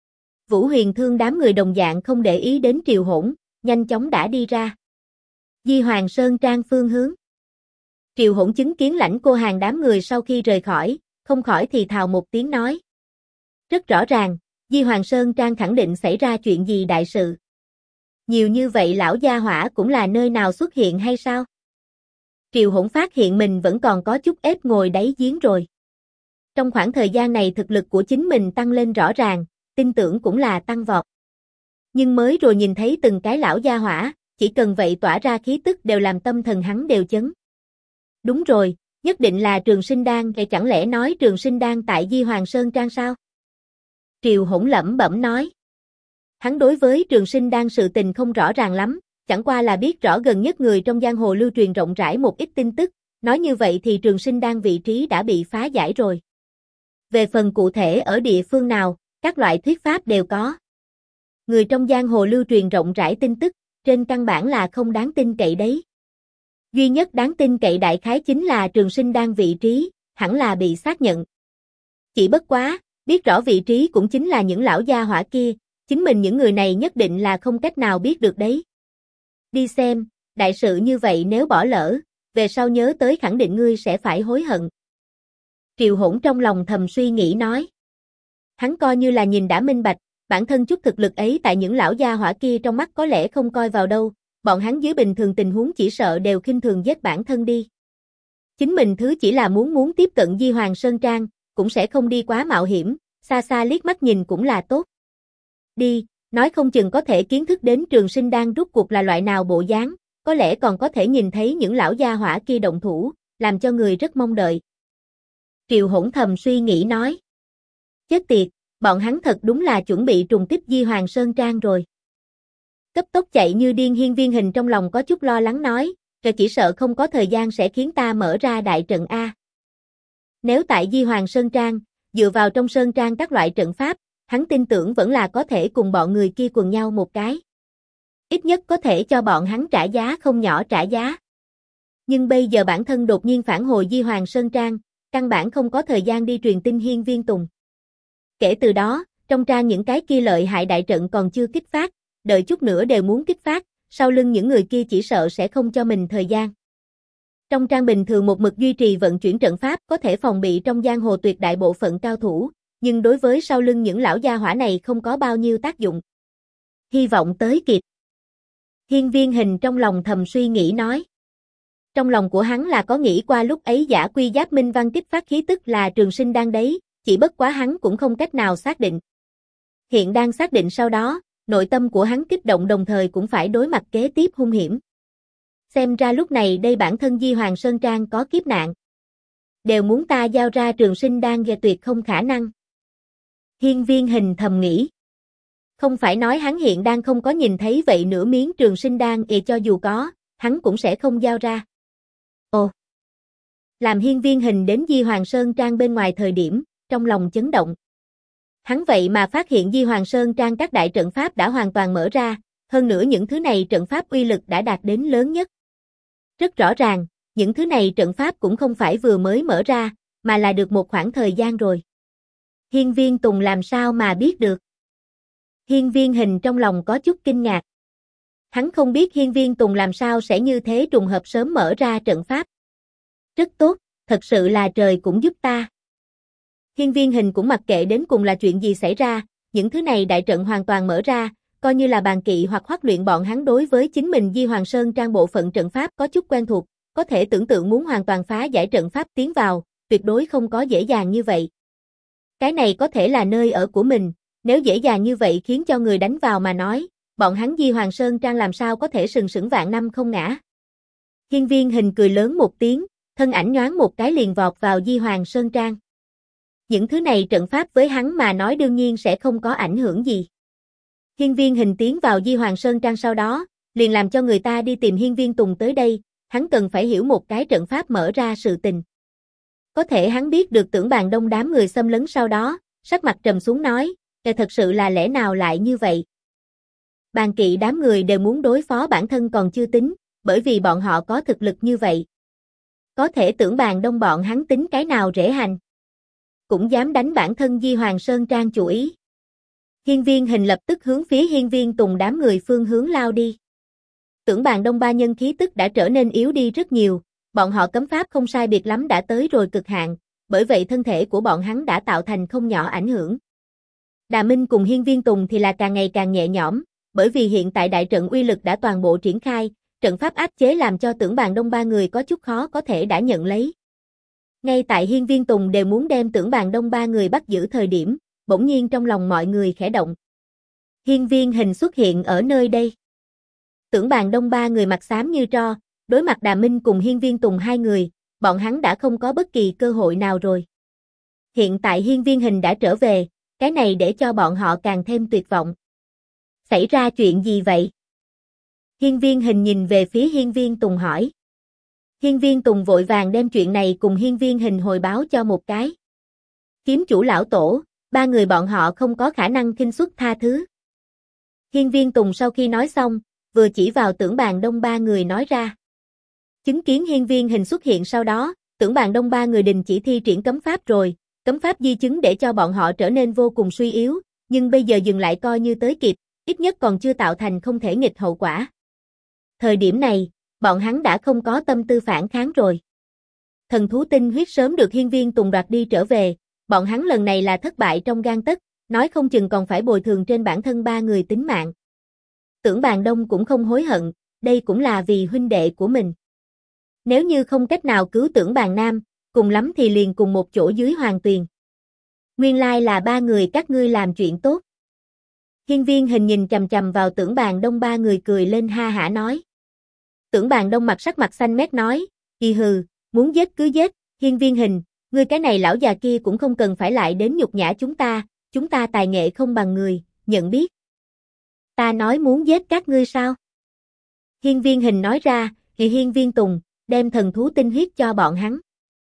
Vũ Huyền Thương đám người đồng dạng không để ý đến Triều Hỗn, nhanh chóng đã đi ra. Di Hoàng Sơn Trang phương hướng. Triều Hỗn chứng kiến lãnh cô hàng đám người sau khi rời khỏi, không khỏi thì thào một tiếng nói. Rất rõ ràng, Di Hoàng Sơn Trang khẳng định xảy ra chuyện gì đại sự. Nhiều như vậy lão gia hỏa cũng là nơi nào xuất hiện hay sao? Triều Hỗn phát hiện mình vẫn còn có chút ép ngồi đáy giếng rồi. Trong khoảng thời gian này thực lực của chính mình tăng lên rõ ràng, tin tưởng cũng là tăng vọt. Nhưng mới rồi nhìn thấy từng cái lão gia hỏa, chỉ cần vậy tỏa ra khí tức đều làm tâm thần hắn đều chấn. Đúng rồi, nhất định là Trường Sinh Đan, vậy chẳng lẽ nói Trường Sinh Đan tại Di Hoàng Sơn Trang sao? Triều Hỗn lẩm bẩm nói. Hắn đối với Trường Sinh Đan sự tình không rõ ràng lắm, chẳng qua là biết rõ gần nhất người trong giang hồ lưu truyền rộng rãi một ít tin tức, nói như vậy thì Trường Sinh Đan vị trí đã bị phá giải rồi. Về phần cụ thể ở địa phương nào, các loại thuyết pháp đều có. Người trong giang hồ lưu truyền rộng rãi tin tức, trên căn bản là không đáng tin cậy đấy. Duy nhất đáng tin cậy đại khái chính là Trường Sinh Đan vị trí, hẳn là bị xác nhận. Chỉ bất quá, biết rõ vị trí cũng chính là những lão gia hỏa kia, chính mình những người này nhất định là không cách nào biết được đấy. Đi xem, đại sự như vậy nếu bỏ lỡ, về sau nhớ tới khẳng định ngươi sẽ phải hối hận. Triều Hỗn trong lòng thầm suy nghĩ nói. Hắn coi như là nhìn đã minh bạch, bản thân chút thực lực ấy tại những lão gia hỏa kia trong mắt có lẽ không coi vào đâu, bọn hắn dưới bình thường tình huống chỉ sợ đều khinh thường giết bản thân đi. Chính mình thứ chỉ là muốn tiếp cận Di Hoàng Sơn Trang, cũng sẽ không đi quá mạo hiểm, xa xa liếc mắt nhìn cũng là tốt. Đi, nói không chừng có thể kiến thức đến Trường Sinh Đan rút cuộc là loại nào bộ dáng, có lẽ còn có thể nhìn thấy những lão gia hỏa kia động thủ, làm cho người rất mong đợi. Triều Hỗn thầm suy nghĩ nói. Chết tiệt, bọn hắn thật đúng là chuẩn bị trùng kích Di Hoàng Sơn Trang rồi. Cấp tốc chạy như điên Hiên Viên Hình trong lòng có chút lo lắng nói, rồi chỉ sợ không có thời gian sẽ khiến ta mở ra đại trận A. Nếu tại Di Hoàng Sơn Trang, dựa vào trong Sơn Trang các loại trận pháp, hắn tin tưởng vẫn là có thể cùng bọn người kia quần nhau một cái. Ít nhất có thể cho bọn hắn trả giá không nhỏ trả giá. Nhưng bây giờ bản thân đột nhiên phản hồi Di Hoàng Sơn Trang, căn bản không có thời gian đi truyền tin Hiên Viên Tùng. Kể từ đó, trong trang những cái kia lợi hại đại trận còn chưa kích phát, đợi chút nữa đều muốn kích phát, sau lưng những người kia chỉ sợ sẽ không cho mình thời gian. Trong trang bình thường một mực duy trì vận chuyển trận pháp có thể phòng bị trong giang hồ tuyệt đại bộ phận cao thủ, nhưng đối với sau lưng những lão gia hỏa này không có bao nhiêu tác dụng. Hy vọng tới kịp. Hiên Viên Hình trong lòng thầm suy nghĩ nói. Trong lòng của hắn là có nghĩ qua lúc ấy Giả Quy Giáp Minh Văn kích phát khí tức là Trường Sinh Đan đấy, chỉ bất quá hắn cũng không cách nào xác định. Hiện đang xác định sau đó, nội tâm của hắn kích động đồng thời cũng phải đối mặt kế tiếp hung hiểm. Xem ra lúc này đây bản thân Di Hoàng Sơn Trang có kiếp nạn. Đều muốn ta giao ra Trường Sinh Đan và tuyệt không khả năng. Hiên Viên Hình thầm nghĩ. Không phải nói hắn hiện đang không có nhìn thấy vậy nửa miếng trường sinh đan cho dù có, hắn cũng sẽ không giao ra. Ồ! Làm Hiên Viên Hình đến Di Hoàng Sơn Trang bên ngoài thời điểm, trong lòng chấn động. Hắn vậy mà phát hiện Di Hoàng Sơn Trang các đại trận pháp đã hoàn toàn mở ra, hơn nữa những thứ này trận pháp uy lực đã đạt đến lớn nhất. Rất rõ ràng, những thứ này trận pháp cũng không phải vừa mới mở ra, mà là được một khoảng thời gian rồi. Hiên Viên Tùng làm sao mà biết được? Hiên Viên Hình trong lòng có chút kinh ngạc. Hắn không biết Hiên Viên Tùng làm sao sẽ như thế trùng hợp sớm mở ra trận pháp. Rất tốt, thật sự là trời cũng giúp ta. Hiên Viên Hình cũng mặc kệ đến cùng là chuyện gì xảy ra, những thứ này đại trận hoàn toàn mở ra, coi như là bàn kỵ hoặc hoắc luyện bọn hắn đối với chính mình Di Hoàng Sơn Trang bộ phận trận pháp có chút quen thuộc, có thể tưởng tượng muốn hoàn toàn phá giải trận pháp tiến vào, tuyệt đối không có dễ dàng như vậy. Cái này có thể là nơi ở của mình, nếu dễ dàng như vậy khiến cho người đánh vào mà nói, bọn hắn Di Hoàng Sơn Trang làm sao có thể sừng sững vạn năm không ngã. Hiên Viên Hình cười lớn một tiếng, thân ảnh nhoáng một cái liền vọt vào Di Hoàng Sơn Trang. Những thứ này trận pháp với hắn mà nói đương nhiên sẽ không có ảnh hưởng gì. Hiên Viên Hình tiến vào Di Hoàng Sơn Trang sau đó, liền làm cho người ta đi tìm Hiên Viên Tùng tới đây, hắn cần phải hiểu một cái trận pháp mở ra sự tình. Có thể hắn biết được Tưởng Bàn Đông đám người xâm lấn sau đó, sắc mặt trầm xuống nói, thật sự là lẽ nào lại như vậy? Bàn kỵ đám người đều muốn đối phó bản thân còn chưa tính, bởi vì bọn họ có thực lực như vậy. Có thể Tưởng Bàn Đông bọn hắn tính cái nào rễ hành. Cũng dám đánh bản thân Di Hoàng Sơn Trang chủ ý. Hiên Viên Hình lập tức hướng phía Hiên Viên Tùng đám người phương hướng lao đi. Tưởng Bàn Đông ba nhân khí tức đã trở nên yếu đi rất nhiều, bọn họ cấm pháp không sai biệt lắm đã tới rồi cực hạn, bởi vậy thân thể của bọn hắn đã tạo thành không nhỏ ảnh hưởng. Đà Minh cùng Hiên Viên Tùng thì là càng ngày càng nhẹ nhõm, bởi vì hiện tại đại trận uy lực đã toàn bộ triển khai, trận pháp áp chế làm cho Tưởng Bàn Đông ba người có chút khó có thể đã nhận lấy. Ngay tại Hiên Viên Tùng đều muốn đem Tưởng Bàn Đông ba người bắt giữ thời điểm, bỗng nhiên trong lòng mọi người khẽ động. Hiên Viên Hình xuất hiện ở nơi đây. Tưởng Bàn Đông ba người mặt xám như tro, đối mặt Đà Minh cùng Hiên Viên Tùng hai người, bọn hắn đã không có bất kỳ cơ hội nào rồi. Hiện tại Hiên Viên Hình đã trở về, cái này để cho bọn họ càng thêm tuyệt vọng. Xảy ra chuyện gì vậy? Hiên Viên Hình nhìn về phía Hiên Viên Tùng hỏi. Hiên Viên Tùng vội vàng đem chuyện này cùng Hiên Viên Hình hồi báo cho một cái. Kiếm chủ lão tổ, ba người bọn họ không có khả năng khinh suất tha thứ. Hiên Viên Tùng sau khi nói xong, vừa chỉ vào Tưởng Bàn Đông ba người nói ra. Chứng kiến Hiên Viên Hình xuất hiện sau đó, Tưởng Bàn Đông ba người đình chỉ thi triển cấm pháp rồi, cấm pháp di chứng để cho bọn họ trở nên vô cùng suy yếu, nhưng bây giờ dừng lại coi như tới kịp, ít nhất còn chưa tạo thành không thể nghịch hậu quả. Thời điểm này, bọn hắn đã không có tâm tư phản kháng rồi. Thần thú tinh huyết sớm được Hiên Viên Tùng đoạt đi trở về, bọn hắn lần này là thất bại trong gang tấc, nói không chừng còn phải bồi thường trên bản thân ba người tính mạng. Tưởng Bàn Đông cũng không hối hận, đây cũng là vì huynh đệ của mình. Nếu như không cách nào cứu Tưởng Bàn Nam, cùng lắm thì liền cùng một chỗ dưới Hoàng Tuyền. Nguyên lai là ba người các ngươi làm chuyện tốt. Hiên Viên Hình nhìn chằm chằm vào Tưởng Bàn Đông ba người cười lên ha hả nói. Tưởng Bàn Đông mặt sắc mặt xanh mét nói, kỳ hừ, muốn giết cứ giết, Hiên Viên Hình, ngươi cái này lão già kia cũng không cần phải lại đến nhục nhã chúng ta tài nghệ không bằng người, nhận biết. Ta nói muốn giết các ngươi sao? Hiên Viên Hình nói ra, thì Hiên Viên Tùng, đem thần thú tinh huyết cho bọn hắn.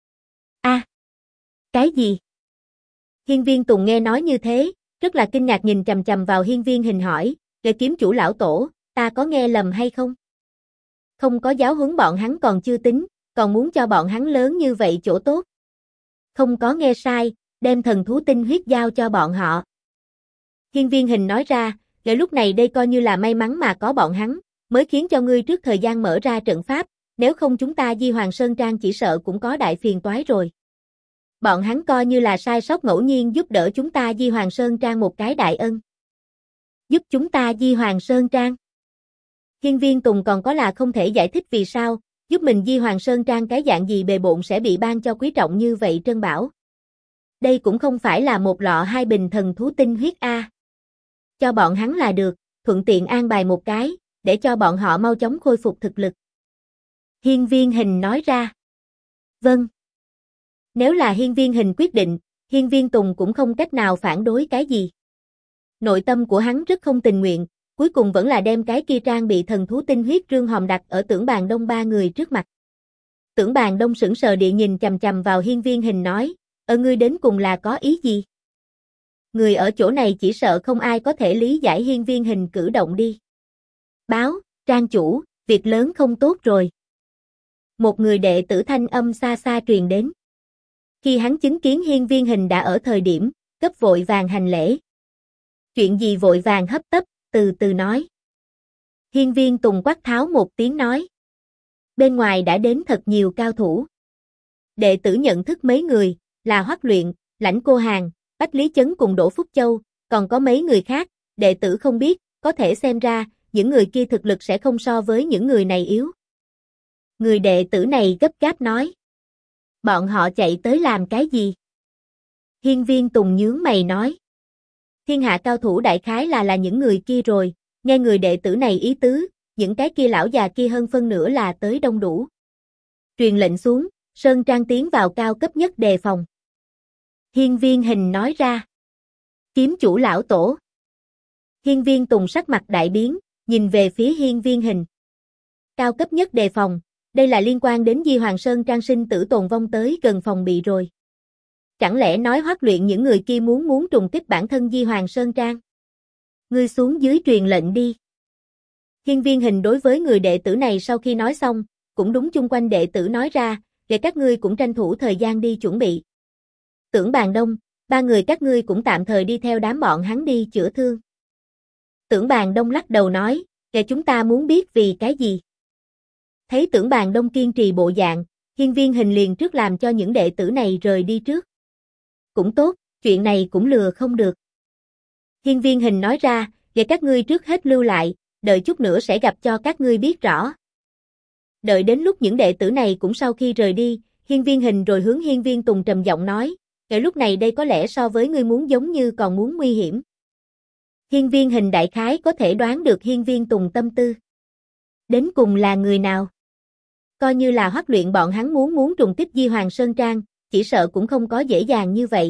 Cái gì? Hiên Viên Tùng nghe nói như thế, rất là kinh ngạc nhìn chằm chằm vào Hiên Viên Hình hỏi, "Kẻ kiếm chủ lão tổ, ta có nghe lầm hay không? Không có giáo huấn bọn hắn còn chưa tính, còn muốn cho bọn hắn lớn như vậy chỗ tốt." Không có nghe sai, đem thần thú tinh huyết giao cho bọn họ. Hiên Viên Hình nói ra, "Để lúc này đây coi như là may mắn mà có bọn hắn, mới khiến cho ngươi trước thời gian mở ra trận pháp, nếu không chúng ta Di Hoàng Sơn Trang chỉ sợ cũng có đại phiền toái rồi. Bọn hắn coi như là sai sót ngẫu nhiên giúp đỡ chúng ta Di Hoàng Sơn Trang một cái đại ân." Giúp chúng ta Di Hoàng Sơn Trang? Hiên Viên Tùng còn có là không thể giải thích vì sao, giúp mình Di Hoàng Sơn Trang cái dạng gì bề bộn sẽ bị ban cho quý trọng như vậy trân bảo. Đây cũng không phải là một lọ hai bình thần thú tinh huyết a. Cho bọn hắn là được, thuận tiện an bài một cái, để cho bọn họ mau chóng khôi phục thực lực. Hiên Viên Hình nói ra. Vâng. Nếu là Hiên Viên Hình quyết định, Hiên Viên Tùng cũng không cách nào phản đối cái gì. Nội tâm của hắn rất không tình nguyện, cuối cùng vẫn là đem cái kia trang bị thần thú tinh huyết rương hòm đặt ở Tưởng Bàn Đông ba người trước mặt. Tưởng Bàn Đông sững sờ địa nhìn chằm chằm vào Hiên Viên Hình nói, ngươi đến cùng là có ý gì? Người ở chỗ này chỉ sợ không ai có thể lý giải Hiên Viên Hình cử động đi. Báo, trang chủ, việc lớn không tốt rồi. Một người đệ tử thanh âm xa xa truyền đến. Khi hắn chứng kiến Hiên Viên Hình đã ở thời điểm, gấp vội vàng hành lễ. Chuyện gì vội vàng hấp tấp, từ từ nói. Hiên Viên Tùng quát tháo một tiếng nói. Bên ngoài đã đến thật nhiều cao thủ. Đệ tử nhận thức mấy người, là Hoắc Luyện, Lãnh Cô Hàn, Bách Lý Chấn cùng Đỗ Phúc Châu, còn có mấy người khác, đệ tử không biết, có thể xem ra, những người kia thực lực sẽ không so với những người này yếu. Người đệ tử này gấp gáp nói. Bọn họ chạy tới làm cái gì? Hiên Viên Tùng nhướng mày nói. Thiên hạ cao thủ đại khái là những người kia rồi, nghe người đệ tử này ý tứ, những cái kia lão già kia hơn phân nửa là tới đông đủ. Truyền lệnh xuống, Sơn Trang tiến vào cao cấp nhất đề phòng. Hiên Viên Hình nói ra. Kiếm chủ lão tổ. Hiên Viên Tùng sắc mặt đại biến, nhìn về phía Hiên Viên Hình. Cao cấp nhất đề phòng, đây là liên quan đến Di Hoàng Sơn Trang sinh tử tồn vong tới gần phòng bị rồi. Chẳng lẽ nói Hoắc Luyện những người kia muốn trùng kích bản thân Di Hoàng Sơn Trang? Ngươi xuống dưới truyền lệnh đi. Hiên Viên Hình đối với người đệ tử này sau khi nói xong, cũng đúng chung quanh đệ tử nói ra, để các ngươi cũng tranh thủ thời gian đi chuẩn bị. Tưởng Bàn Đông, ba người các ngươi cũng tạm thời đi theo đám bọn hắn đi chữa thương. Tưởng Bàn Đông lắc đầu nói, để chúng ta muốn biết vì cái gì. Thấy Tưởng Bàn Đông kiên trì bộ dạng, Hiên Viên Hình liền trước làm cho những đệ tử này rời đi trước. Cũng tốt, chuyện này cũng lừa không được. Hiên Viên Hình nói ra, để các ngươi trước hết lưu lại, đợi chút nữa sẽ gặp cho các ngươi biết rõ. Đợi đến lúc những đệ tử này cũng sau khi rời đi, Hiên Viên Hình rồi hướng Hiên Viên Tùng trầm giọng nói, để lúc này đây có lẽ so với ngươi muốn giống như còn muốn nguy hiểm. Hiên Viên Hình đại khái có thể đoán được Hiên Viên Tùng tâm tư. Đến cùng là người nào? Coi như là Hoắc Luyện bọn hắn muốn trùng kích Di Hoàng Sơn Trang, chỉ sợ cũng không có dễ dàng như vậy.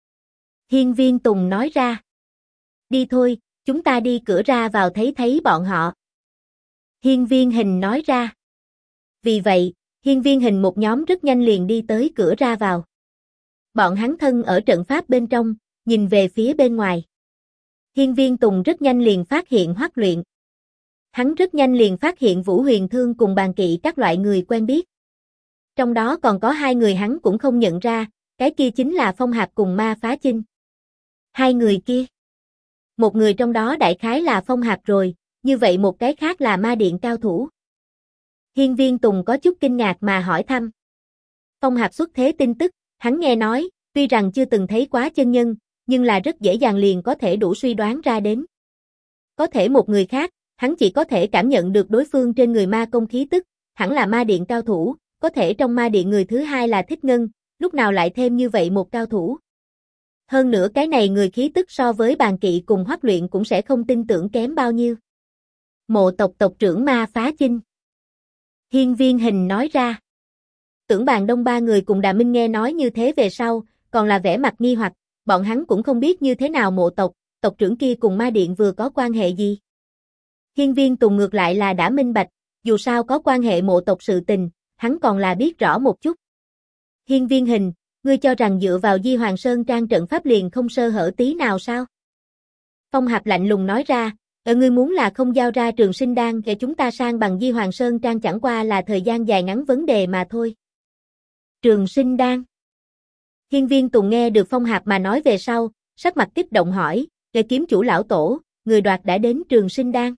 Hiên Viên Tùng nói ra. Đi thôi, chúng ta đi cửa ra vào thấy bọn họ. Hiên Viên Hình nói ra. Vì vậy, Hiên Viên Hình một nhóm rất nhanh liền đi tới cửa ra vào. Bọn hắn thân ở trận pháp bên trong, nhìn về phía bên ngoài. Hiên Viên Tùng rất nhanh liền phát hiện Hoắc Luyện. Hắn rất nhanh liền phát hiện Vũ Huyền Thương cùng Bàn Kỵ các loại người quen biết. Trong đó còn có hai người hắn cũng không nhận ra, cái kia chính là Phong Hạp cùng Ma Phá Chinh. Hai người kia. Một người trong đó đại khái là Phong Hạp rồi, như vậy một cái khác là Ma Điện cao thủ. Hiên Viên Tùng có chút kinh ngạc mà hỏi thăm. Phong Hạp xuất thế tin tức, hắn nghe nói, tuy rằng chưa từng thấy quá chân nhân, nhưng là rất dễ dàng liền có thể đủ suy đoán ra đến. Có thể một người khác, hắn chỉ có thể cảm nhận được đối phương trên người ma công khí tức, hẳn là Ma Điện cao thủ, có thể trong Ma Điện người thứ hai là Thích Ngân, lúc nào lại thêm như vậy một cao thủ. Hơn nữa cái này người khí tức so với Bàn Kỵ cùng Hoắc Luyện cũng sẽ không tin tưởng kém bao nhiêu. Mộ tộc tộc trưởng Ma Phá Chinh. Hiên Viên Hình nói ra. Tưởng Bàn Đông ba người cùng Đà Minh nghe nói như thế về sau, còn là vẻ mặt nghi hoặc, bọn hắn cũng không biết như thế nào mộ tộc, tộc trưởng kia cùng Ma Điện vừa có quan hệ gì. Hiên Viên Tùng ngược lại là đã minh bạch, dù sao có quan hệ mộ tộc sự tình, hắn còn là biết rõ một chút. Hiên Viên Hình, ngươi cho rằng dựa vào Di Hoàng Sơn Trang trận pháp liền không sơ hở tí nào sao? Phong Hạp lạnh lùng nói ra, ngươi muốn là không giao ra Trường Sinh Đan để chúng ta sang bằng Di Hoàng Sơn Trang chẳng qua là thời gian dài ngắn vấn đề mà thôi. Trường Sinh Đan. Hiên Viên Tùng nghe được Phong Hạp mà nói về sau, sắc mặt kích động hỏi, để kiếm chủ lão tổ, người đoạt đã đến Trường Sinh Đan.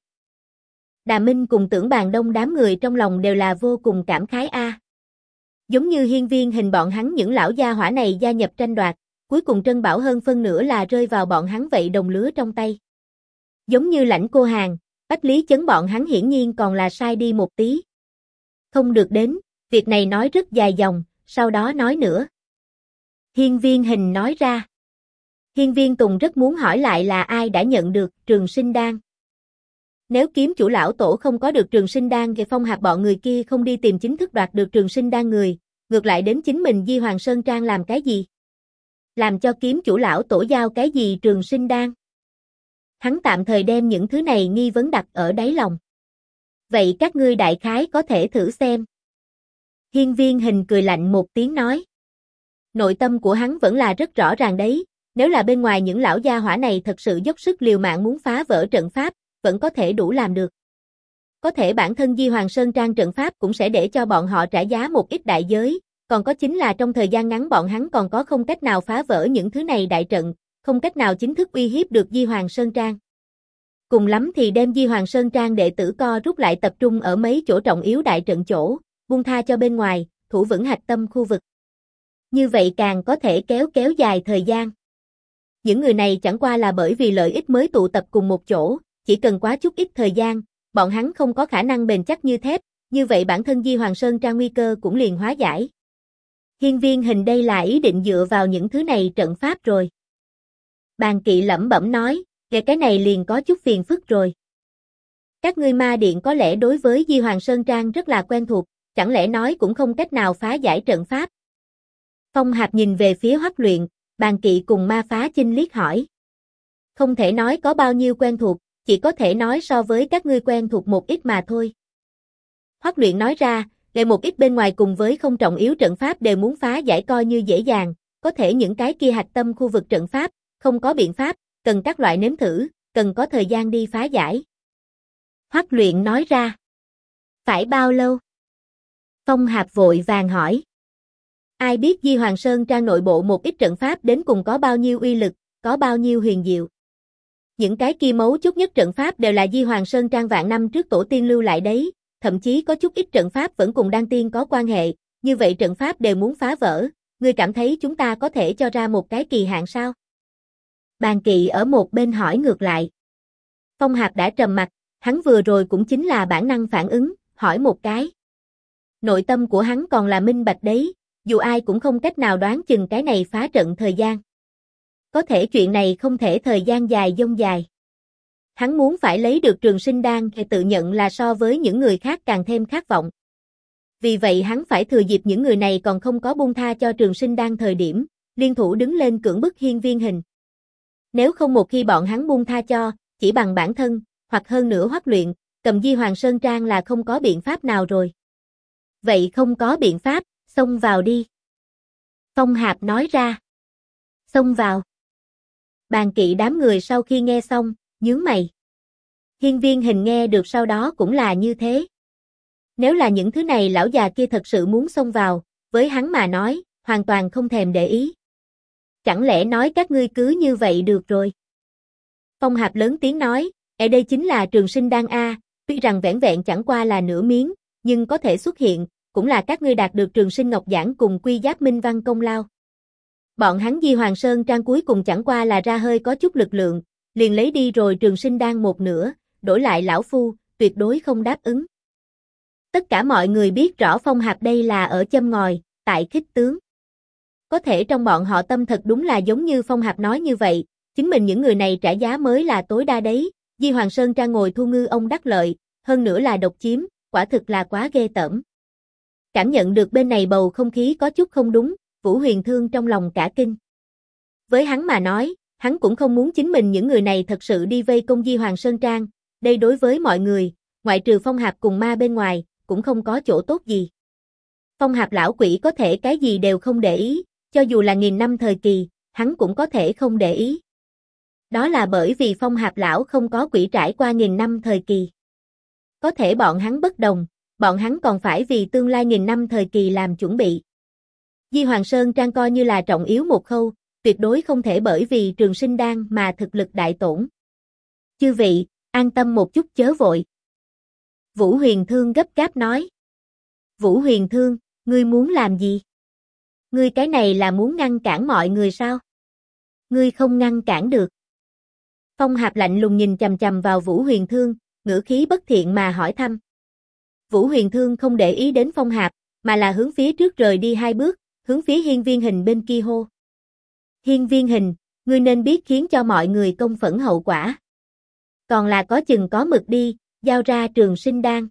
Đà Minh cùng Tưởng Bàn Đông đám người trong lòng đều là vô cùng cảm khái a. Giống như Hiên Viên Hình bọn hắn những lão gia hỏa này gia nhập tranh đoạt, cuối cùng Trân Bảo hơn phân nửa là rơi vào bọn hắn vậy đồng lứa trong tay. Giống như Lãnh Cô Hàn, Bách Lý Chấn bọn hắn hiển nhiên còn là sai đi một tí. Không được đến, việc này nói rất dài dòng, sau đó nói nữa. Hiên Viên Hình nói ra. Hiên Viên Tùng rất muốn hỏi lại là ai đã nhận được Trường Sinh Đan. Nếu kiếm chủ lão tổ không có được Trường Sinh Đan thì Phong Hạp bọn người kia không đi tìm chính thức đoạt được Trường Sinh Đan người, ngược lại đến chính mình Di Hoàng Sơn Trang làm cái gì? Làm cho kiếm chủ lão tổ giao cái gì Trường Sinh Đan? Hắn tạm thời đem những thứ này nghi vấn đặt ở đáy lòng. Vậy các ngươi đại khái có thể thử xem. Hiên Viên Hình cười lạnh một tiếng nói. Nội tâm của hắn vẫn là rất rõ ràng đấy, nếu là bên ngoài những lão gia hỏa này thật sự dốc sức liều mạng muốn phá vỡ trận pháp, vẫn có thể đủ làm được. Có thể bản thân Di Hoàng Sơn Trang trận pháp cũng sẽ để cho bọn họ trả giá một ít đại giới, còn có chính là trong thời gian ngắn bọn hắn còn có không cách nào phá vỡ những thứ này đại trận, không cách nào chính thức uy hiếp được Di Hoàng Sơn Trang. Cùng lắm thì đem Di Hoàng Sơn Trang đệ tử co rút lại tập trung ở mấy chỗ trọng yếu đại trận chỗ, buông tha cho bên ngoài, thủ vững hạch tâm khu vực. Như vậy càng có thể kéo dài thời gian. Những người này chẳng qua là bởi vì lợi ích mới tụ tập cùng một chỗ, chỉ cần quá chút ít thời gian, bọn hắn không có khả năng bền chắc như thép, như vậy bản thân Di Hoàng Sơn Trang nguy cơ cũng liền hóa giải. Hiên Viên Hình đây là ý định dựa vào những thứ này trận pháp rồi. Bàn Kỵ lẩm bẩm nói, cái này liền có chút phiền phức rồi. Các ngươi Ma Điện có lẽ đối với Di Hoàng Sơn Trang rất là quen thuộc, chẳng lẽ nói cũng không cách nào phá giải trận pháp. Phong Hạp nhìn về phía Hoắc Luyện, Bàn Kỵ cùng Ma Phá Chinh liếc hỏi. Không thể nói có bao nhiêu quen thuộc, chỉ có thể nói so với các ngươi quen thuộc một ít mà thôi. Hoắc Luyện nói ra, để một ít bên ngoài cùng với không trọng yếu trận pháp đều muốn phá giải coi như dễ dàng, có thể những cái kia hạch tâm khu vực trận pháp, không có biện pháp, cần các loại nếm thử, cần có thời gian đi phá giải. Hoắc Luyện nói ra. Phải bao lâu? Phong Hạp vội vàng hỏi. Ai biết Di Hoàng Sơn Trang nội bộ một ít trận pháp đến cùng có bao nhiêu uy lực, có bao nhiêu huyền diệu. Những cái kia mấu chốt nhất trận pháp đều là Di Hoàng Sơn Trang vạn năm trước tổ tiên lưu lại đấy, thậm chí có chút ít trận pháp vẫn cùng đan tiên có quan hệ, như vậy trận pháp đều muốn phá vỡ, ngươi cảm thấy chúng ta có thể cho ra một cái kỳ hạn sao? Bàn Kỵ ở một bên hỏi ngược lại. Phong Hạp đã trầm mặt, hắn vừa rồi cũng chính là bản năng phản ứng, hỏi một cái. Nội tâm của hắn còn là minh bạch đấy, dù ai cũng không cách nào đoán chừng cái này phá trận thời gian. Có thể chuyện này không thể thời gian dài dông dài. Hắn muốn phải lấy được Trường Sinh Đan thì tự nhận là so với những người khác càng thêm khát vọng. Vì vậy hắn phải thừa dịp những người này còn không có buông tha cho Trường Sinh Đan thời điểm, liên thủ đứng lên cưỡng bức Hiên Viên Hình. Nếu không một khi bọn hắn buông tha cho, chỉ bằng bản thân, hoặc hơn nữa Hoắc Luyện, cầm Di Hoàng Sơn Trang là không có biện pháp nào rồi. Vậy không có biện pháp, xông vào đi. Phong Hạp nói ra. Xông vào. Bàn Kỵ đám người sau khi nghe xong, nhướng mày. Hiên Viên Hình nghe được sau đó cũng là như thế. Nếu là những thứ này lão già kia thật sự muốn xông vào, với hắn mà nói, hoàn toàn không thèm để ý. Chẳng lẽ nói các ngươi cứ như vậy được rồi? Phong Hạp lớn tiếng nói, ở đây chính là Trường Sinh Đan A, tuy rằng vẻn vẹn chẳng qua là nửa miếng, nhưng có thể xuất hiện, cũng là các ngươi đạt được Trường Sinh Ngọc Giản cùng Quy Giáp Minh Văn công lao. Bọn hắn Di Hoàng Sơn Trang cuối cùng chẳng qua là ra hơi có chút lực lượng, liền lấy đi rồi Trường Sinh Đan một nửa, đổi lại lão phu, tuyệt đối không đáp ứng. Tất cả mọi người biết rõ Phong Hạp đây là ở châm ngòi, tại khích tướng. Có thể trong bọn họ tâm thật đúng là giống như Phong Hạp nói như vậy, chính mình những người này trả giá mới là tối đa đấy, Di Hoàng Sơn Trang ngồi thu ngư ông đắc lợi, hơn nữa là độc chiếm, quả thực là quá ghê tởm. Cảm nhận được bên này bầu không khí có chút không đúng, Vũ Huyền Thương trong lòng cả kinh. Với hắn mà nói, hắn cũng không muốn chính mình những người này thật sự đi vây công Di Hoàng Sơn Trang, đây đối với mọi người, ngoại trừ Phong Hạp cùng ma bên ngoài, cũng không có chỗ tốt gì. Phong Hạp lão quỷ có thể cái gì đều không để ý, cho dù là 1000 năm thời kỳ, hắn cũng có thể không để ý. Đó là bởi vì Phong Hạp lão không có quỷ trải qua 1000 năm thời kỳ. Có thể bọn hắn bất đồng, bọn hắn còn phải vì tương lai 1000 năm thời kỳ làm chuẩn bị. Di Hoàng Sơn Trang coi như là trọng yếu một khâu, tuyệt đối không thể bởi vì Trường Sinh Đan mà thực lực đại tổn. Chư vị, an tâm một chút chớ vội. Vũ Huyền Thương gấp gáp nói. Vũ Huyền Thương, ngươi muốn làm gì? Ngươi cái này là muốn ngăn cản mọi người sao? Ngươi không ngăn cản được. Phong Hạp lạnh lùng nhìn chằm chằm vào Vũ Huyền Thương, ngữ khí bất thiện mà hỏi thăm. Vũ Huyền Thương không để ý đến Phong Hạp, mà là hướng phía trước rời đi 2 bước, hướng phía Hiên Viên Hình bên kia hô. Hiên Viên Hình, ngươi nên biết khiến cho mọi người công phẫn hậu quả. Còn là có chừng có mực đi, giao ra Trường Sinh Đan.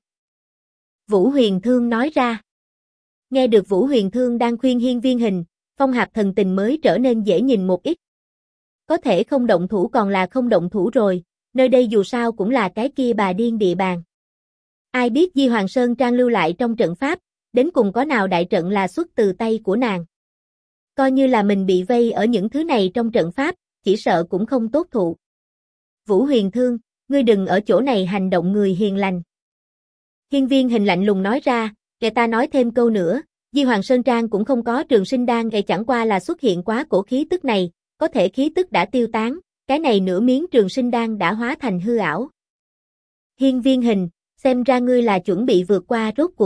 Vũ Huyền Thương nói ra. Nghe được Vũ Huyền Thương đang khuyên Hiên Viên Hình, Phong Hạp thần tình mới trở nên dễ nhìn một ít. Có thể không động thủ còn là không động thủ rồi, nơi đây dù sao cũng là cái kia bà điên địa bàn. Ai biết Di Hoàng Sơn Trang lưu lại trong trận pháp, đến cùng có nào đại trận là xuất từ tay của nàng. Coi như là mình bị vây ở những thứ này trong trận pháp, chỉ sợ cũng không tốt thụ. Vũ Huyền Thương, ngươi đừng ở chỗ này hành động người hiền lành. Hiên Viên Hình lạnh lùng nói ra, kẻ ta nói thêm câu nữa, Di Hoàng Sơn Trang cũng không có Trường Sinh Đan, chẳng qua là xuất hiện quá cổ khí tức này, có thể khí tức đã tiêu tán, cái này nửa miếng Trường Sinh Đan đã hóa thành hư ảo. Hiên Viên Hình, xem ra ngươi là chuẩn bị vượt qua rốt cuộc.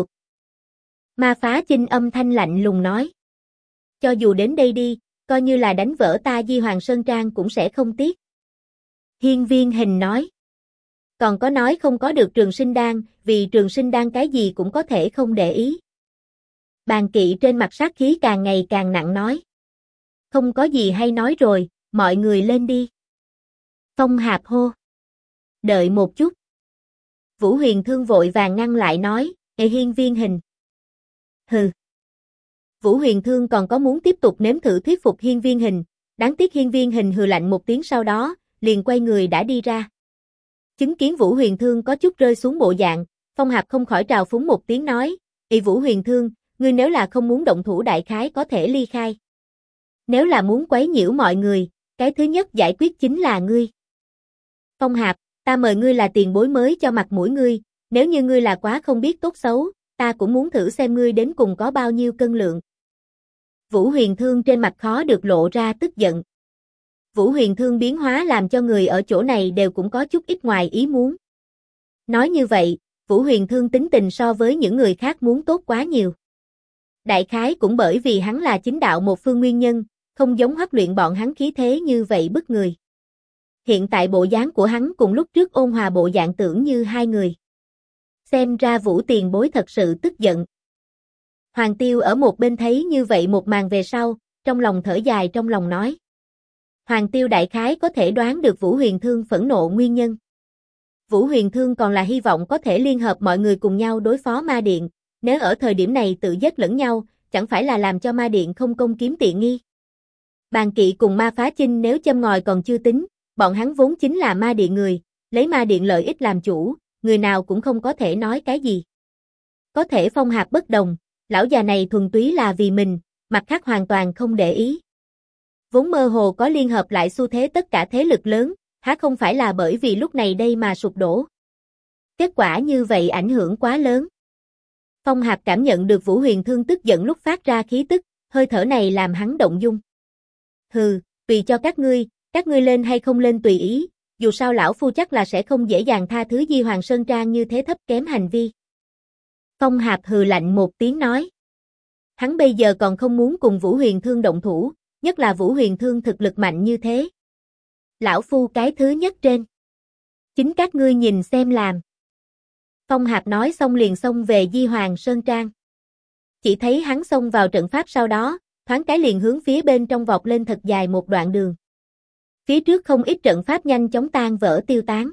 Ma Phá Chinh âm thanh lạnh lùng nói. Cho dù đến đây đi, coi như là đánh vỡ ta Di Hoàng Sơn Trang cũng sẽ không tiếc. Hiên Viên Hình nói. Còn có nói không có được Trường Sinh Đan, vì Trường Sinh Đan cái gì cũng có thể không để ý. Bàn Kỵ trên mặt sát khí càng ngày càng nặng nói. Không có gì hay nói rồi, mọi người lên đi. Phong Hạp hô. Đợi một chút. Vũ Huyền Thương vội vàng ngăn lại nói, Hiên Viên Hình. Hừ. Vũ Huyền Thương còn có muốn tiếp tục nếm thử thuyết phục Hiên Viên Hình, đáng tiếc Hiên Viên Hình hừ lạnh một tiếng sau đó, liền quay người đã đi ra. Chứng kiến Vũ Huyền Thương có chút rơi xuống bộ dạng, Phong Hạp không khỏi trào phúng một tiếng nói, Vũ Huyền Thương, ngươi nếu là không muốn động thủ đại khái có thể ly khai. Nếu là muốn quấy nhiễu mọi người, cái thứ nhất giải quyết chính là ngươi. Phong Hạp, ta mời ngươi là tiền bối mới cho mặt mũi ngươi, nếu như ngươi là quá không biết tốt xấu, ta cũng muốn thử xem ngươi đến cùng có bao nhiêu cân lượng. Vũ Huyền Thương trên mặt khó được lộ ra tức giận. Vũ Huyền Thương biến hóa làm cho người ở chỗ này đều cũng có chút ít ngoài ý muốn. Nói như vậy, Vũ Huyền Thương tính tình so với những người khác muốn tốt quá nhiều. Đại khái cũng bởi vì hắn là chính đạo một phương nguyên nhân, không giống Hoắc Luyện bọn hắn khí thế như vậy bức người. Hiện tại bộ dáng của hắn cùng lúc trước ôn hòa bộ dạng tưởng như hai người. Xem ra Vũ tiền bối thật sự tức giận. Hoàng Tiêu ở một bên thấy như vậy một màn về sau, trong lòng thở dài trong lòng nói. Hoàng Tiêu đại khái có thể đoán được Vũ Huyền Thương phẫn nộ nguyên nhân. Vũ Huyền Thương còn là hy vọng có thể liên hợp mọi người cùng nhau đối phó Ma Điện, nếu ở thời điểm này tự giết lẫn nhau, chẳng phải là làm cho Ma Điện không công kiếm tiện nghi. Bàn Kỵ cùng Ma Phá Chinh nếu châm ngòi còn chưa tính, bọn hắn vốn chính là Ma Điện người, lấy Ma Điện lợi ích làm chủ, người nào cũng không có thể nói cái gì. Có thể Phong Hạp bất đồng, lão già này thuần túy là vì mình, mặt khác hoàn toàn không để ý. Vốn mơ hồ có liên hợp lại xu thế tất cả thế lực lớn, há không phải là bởi vì lúc này đây mà sụp đổ. Kết quả như vậy ảnh hưởng quá lớn. Phong Hạp cảm nhận được Vũ Huyền Thương tức giận lúc phát ra khí tức, hơi thở này làm hắn động dung. Hừ, tùy cho các ngươi lên hay không lên tùy ý, dù sao lão phu chắc là sẽ không dễ dàng tha thứ Di Hoàng Sơn Trang như thế thấp kém hành vi. Phong Hạp hừ lạnh một tiếng nói. Hắn bây giờ còn không muốn cùng Vũ Huyền Thương động thủ, nhất là Vũ Huyền Thương thực lực mạnh như thế. Lão phu cái thứ nhất trên. Chính các ngươi nhìn xem làm. Phong Hạp nói xong liền xông về Di Hoàng Sơn Trang. Chỉ thấy hắn xông vào trận pháp sau đó, thoáng cái liền hướng phía bên trong vọt lên thật dài một đoạn đường. Phía trước không ít trận pháp nhanh chóng tan vỡ tiêu tán.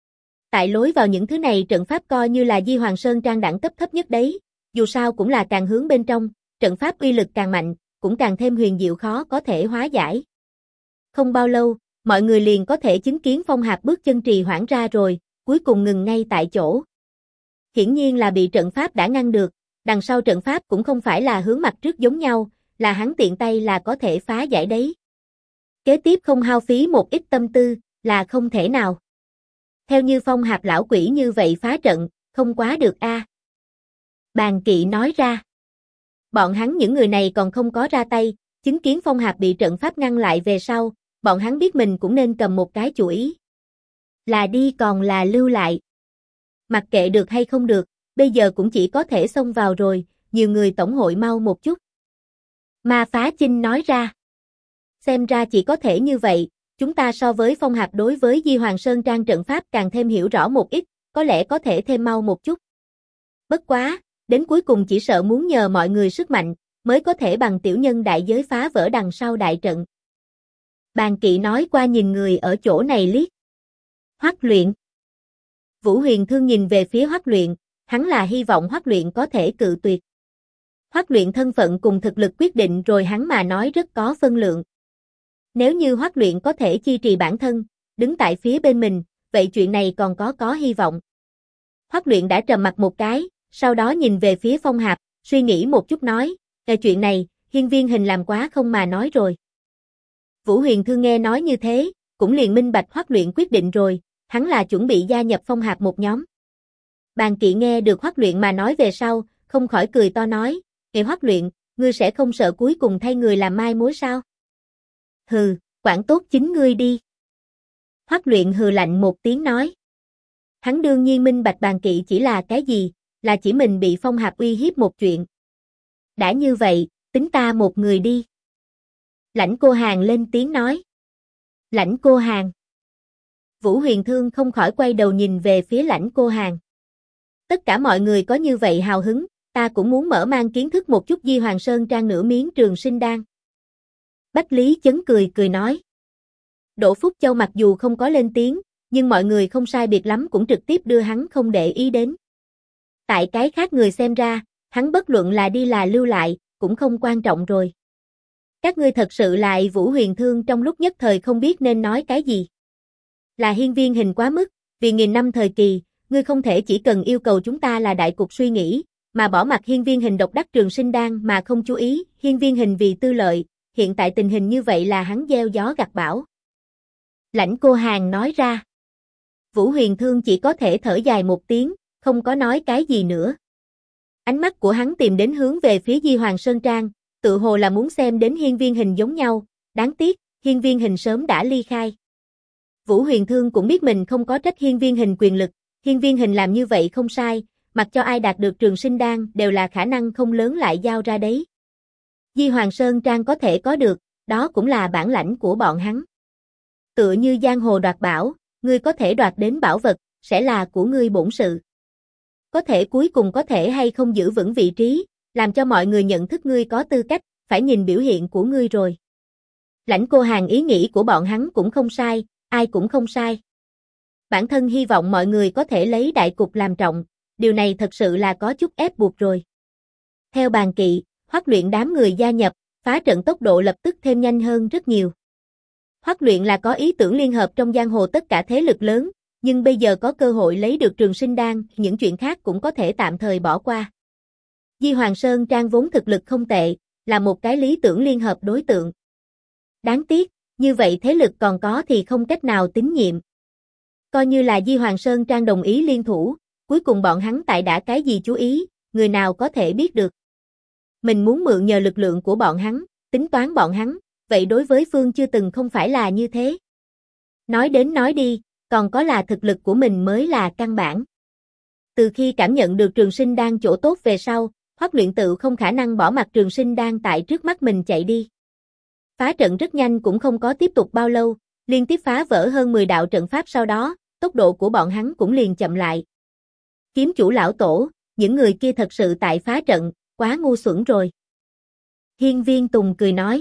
Tại lối vào những thứ này trận pháp coi như là Di Hoàng Sơn Trang đẳng cấp thấp nhất đấy, dù sao cũng là càng hướng bên trong, trận pháp uy lực càng mạnh, cũng càng thêm huyền diệu khó có thể hóa giải. Không bao lâu, mọi người liền có thể chứng kiến Phong Hạp bước chân trì hoãn ra rồi, cuối cùng ngừng ngay tại chỗ. Hiển nhiên là bị trận pháp đã ngăn được, đằng sau trận pháp cũng không phải là hướng mặt trước giống nhau, là hắn tiện tay là có thể phá giải đấy. Kế tiếp không hao phí một ít tâm tư, là không thể nào. Theo như Phong Hạp lão quỷ như vậy phá trận, không quá được a. Bàn Kỵ nói ra. Bọn hắn những người này còn không có ra tay, chứng kiến Phong Hạp bị trận pháp ngăn lại về sau, bọn hắn biết mình cũng nên cầm một cái chủ ý. Là đi còn là lưu lại. Mặc kệ được hay không được, bây giờ cũng chỉ có thể xông vào rồi, nhiều người tổng hội mau một chút. Ma Phá Chinh nói ra. Xem ra chỉ có thể như vậy, chúng ta so với Phong Hạp đối với Di Hoàng Sơn Trang trận pháp càng thêm hiểu rõ một ít, có lẽ có thể thêm mau một chút. Bất quá, đến cuối cùng chỉ sợ muốn nhờ mọi người sức mạnh, mới có thể bằng tiểu nhân đại giới phá vỡ đằng sau đại trận. Bàn Kỵ nói qua nhìn người ở chỗ này liếc. Hoắc Luyện. Vũ Huyền Thương nhìn về phía Hoắc Luyện, hắn là hy vọng Hoắc Luyện có thể cự tuyệt. Hoắc Luyện thân phận cùng thực lực quyết định rồi hắn mà nói rất có phân lượng. Nếu như Hoắc Luyện có thể chi trì bản thân, đứng tại phía bên mình, vậy chuyện này còn có hy vọng. Hoắc Luyện đã trầm mặt một cái, sau đó nhìn về phía Phong Hạp, suy nghĩ một chút nói, chuyện này, Hiên Viên Hình làm quá không mà nói rồi. Vũ Huyền Thương nghe nói như thế, cũng liền minh bạch Hoắc Luyện quyết định rồi, hắn là chuẩn bị gia nhập Phong Hạp một nhóm. Bàn Kỵ nghe được Hoắc Luyện mà nói về sau, không khỏi cười to nói, Hoắc Luyện, ngươi sẽ không sợ cuối cùng thay người làm mai mối sao? Hừ, quản tốt chính ngươi đi. Hoắc Luyện hừ lạnh một tiếng nói. Hắn đương nhiên minh bạch Bàn Kỵ chỉ là cái gì, là chỉ mình bị Phong Hạp uy hiếp một chuyện. Đã như vậy, tính ta một người đi. Lãnh Cô Hàn lên tiếng nói. Lãnh Cô Hàn. Vũ Huyền Thương không khỏi quay đầu nhìn về phía Lãnh Cô Hàn. Tất cả mọi người có như vậy hào hứng, ta cũng muốn mở mang kiến thức một chút Di Hoàng Sơn Trang nửa miếng Trường Sinh Đan. Bách Lý Chấn cười nói. Đỗ Phúc Châu mặc dù không có lên tiếng, nhưng mọi người không sai biệt lắm cũng trực tiếp đưa hắn không để ý đến. Tại cái khác người xem ra, hắn bất luận là đi là lưu lại, cũng không quan trọng rồi. Các ngươi thật sự lại Vũ Huyền Thương trong lúc nhất thời không biết nên nói cái gì. Là Hiên Viên Hình quá mức, vì nghìn năm thời kỳ, ngươi không thể chỉ cần yêu cầu chúng ta là đại cục suy nghĩ, mà bỏ mặc Hiên Viên Hình độc đắc Trường Sinh Đan mà không chú ý, Hiên Viên Hình vì tư lợi, hiện tại tình hình như vậy là hắn gieo gió gặt bão. Lãnh Cô Hàn nói ra. Vũ Huyền Thương chỉ có thể thở dài một tiếng, không có nói cái gì nữa. Ánh mắt của hắn tìm đến hướng về phía Di Hoàng Sơn Trang, tự hồ là muốn xem đến Hiên Viên Hình giống nhau, đáng tiếc, Hiên Viên Hình sớm đã ly khai. Vũ Huyền Thương cũng biết mình không có trách Hiên Viên Hình quyền lực, Hiên Viên Hình làm như vậy không sai, mặc cho ai đạt được Trường Sinh Đan đều là khả năng không lớn lại giao ra đấy. Di Hoàng Sơn Trang có thể có được, đó cũng là bản lãnh của bọn hắn. Tựa như giang hồ đoạt bảo, ngươi có thể đoạt đến bảo vật, sẽ là của ngươi bổn sự. Có thể cuối cùng có thể hay không giữ vững vị trí, làm cho mọi người nhận thức ngươi có tư cách, phải nhìn biểu hiện của ngươi rồi. Lãnh Cô Hàn ý nghĩ của bọn hắn cũng không sai, ai cũng không sai. Bản thân hy vọng mọi người có thể lấy đại cục làm trọng, điều này thật sự là có chút ép buộc rồi. Theo Bàn Kỵ, Hoắc Luyện đám người gia nhập, phá trận tốc độ lập tức thêm nhanh hơn rất nhiều. Hoắc Luyện là có ý tưởng liên hợp trong giang hồ tất cả thế lực lớn, nhưng bây giờ có cơ hội lấy được Trường Sinh Đan, những chuyện khác cũng có thể tạm thời bỏ qua. Di Hoàng Sơn Trang vốn thực lực không tệ, là một cái lý tưởng liên hợp đối tượng. Đáng tiếc, như vậy thế lực còn có thì không cách nào tín nhiệm. Coi như là Di Hoàng Sơn Trang đồng ý liên thủ, cuối cùng bọn hắn tại đã cái gì chú ý, người nào có thể biết được. Mình muốn mượn nhờ lực lượng của bọn hắn, tính toán bọn hắn, vậy đối với Phương chưa từng không phải là như thế. Nói đến nói đi, còn có là thực lực của mình mới là căn bản. Từ khi cảm nhận được Trường Sinh Đan chỗ tốt về sau, Hoắc Luyện tự không khả năng bỏ mặc Trường Sinh Đan tại trước mắt mình chạy đi. Phá trận rất nhanh cũng không có tiếp tục bao lâu, liên tiếp phá vỡ hơn 10 đạo trận pháp sau đó, tốc độ của bọn hắn cũng liền chậm lại. Kiếm chủ lão tổ, những người kia thật sự tại phá trận, quá ngu xuẩn rồi. Hiên Viên Tùng cười nói.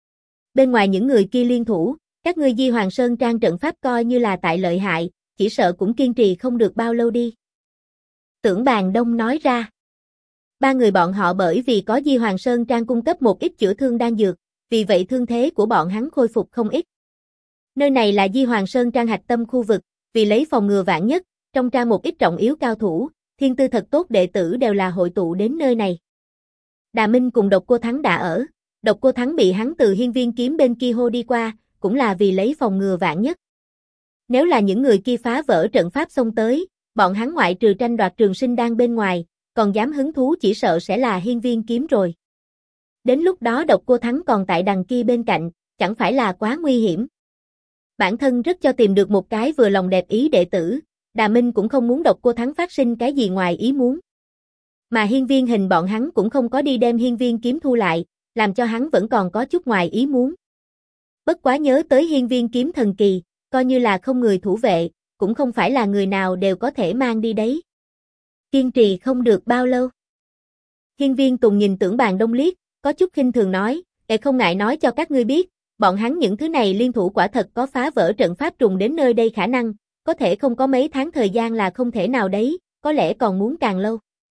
Bên ngoài những người kia liên thủ, các ngươi Di Hoàng Sơn Trang trận pháp coi như là tại lợi hại, chỉ sợ cũng kiên trì không được bao lâu đi. Tưởng Bàn Đông nói ra. Ba người bọn họ bởi vì có Di Hoàng Sơn Trang cung cấp một ít chữa thương đan dược, vì vậy thương thế của bọn hắn khôi phục không ít. Nơi này là Di Hoàng Sơn Trang hạch tâm khu vực, vì lấy phòng ngừa vạn nhất, trong trang một ít trọng yếu cao thủ, thiên tư thật tốt đệ tử đều là hội tụ đến nơi này. Đà Minh cùng Độc Cô Thắng đã ở, Độc Cô Thắng bị hắn từ Hiên Viên kiếm bên kia hô đi qua, cũng là vì lấy phòng ngừa vạn nhất. Nếu là những người kia phá vỡ trận pháp xông tới, bọn hắn ngoại trừ tranh đoạt Trường Sinh Đan bên ngoài, còn dám hứng thú chỉ sợ sẽ là Hiên Viên kiếm rồi. Đến lúc đó Độc Cô Thắng còn tại đằng kia bên cạnh, chẳng phải là quá nguy hiểm. Bản thân rất cho tìm được một cái vừa lòng đẹp ý đệ tử, Đà Minh cũng không muốn Độc Cô Thắng phát sinh cái gì ngoài ý muốn. Mà Hiên Viên Hình bọn hắn cũng không có đi đem Hiên Viên kiếm thu lại, làm cho hắn vẫn còn có chút ngoài ý muốn. Bất quá nhớ tới Hiên Viên kiếm thần kỳ, coi như là không người thủ vệ, cũng không phải là người nào đều có thể mang đi đấy. Kiên trì không được bao lâu. Hiên Viên Tùng nhìn Tưởng Bàn Đông liếc, có chút khinh thường nói, không ngại nói cho các ngươi biết, bọn hắn những thứ này liên thủ quả thật có phá vỡ trận pháp trùng đến nơi đây khả năng, có thể không có mấy tháng thời gian là không thể nào đấy, có lẽ còn muốn càng lâu.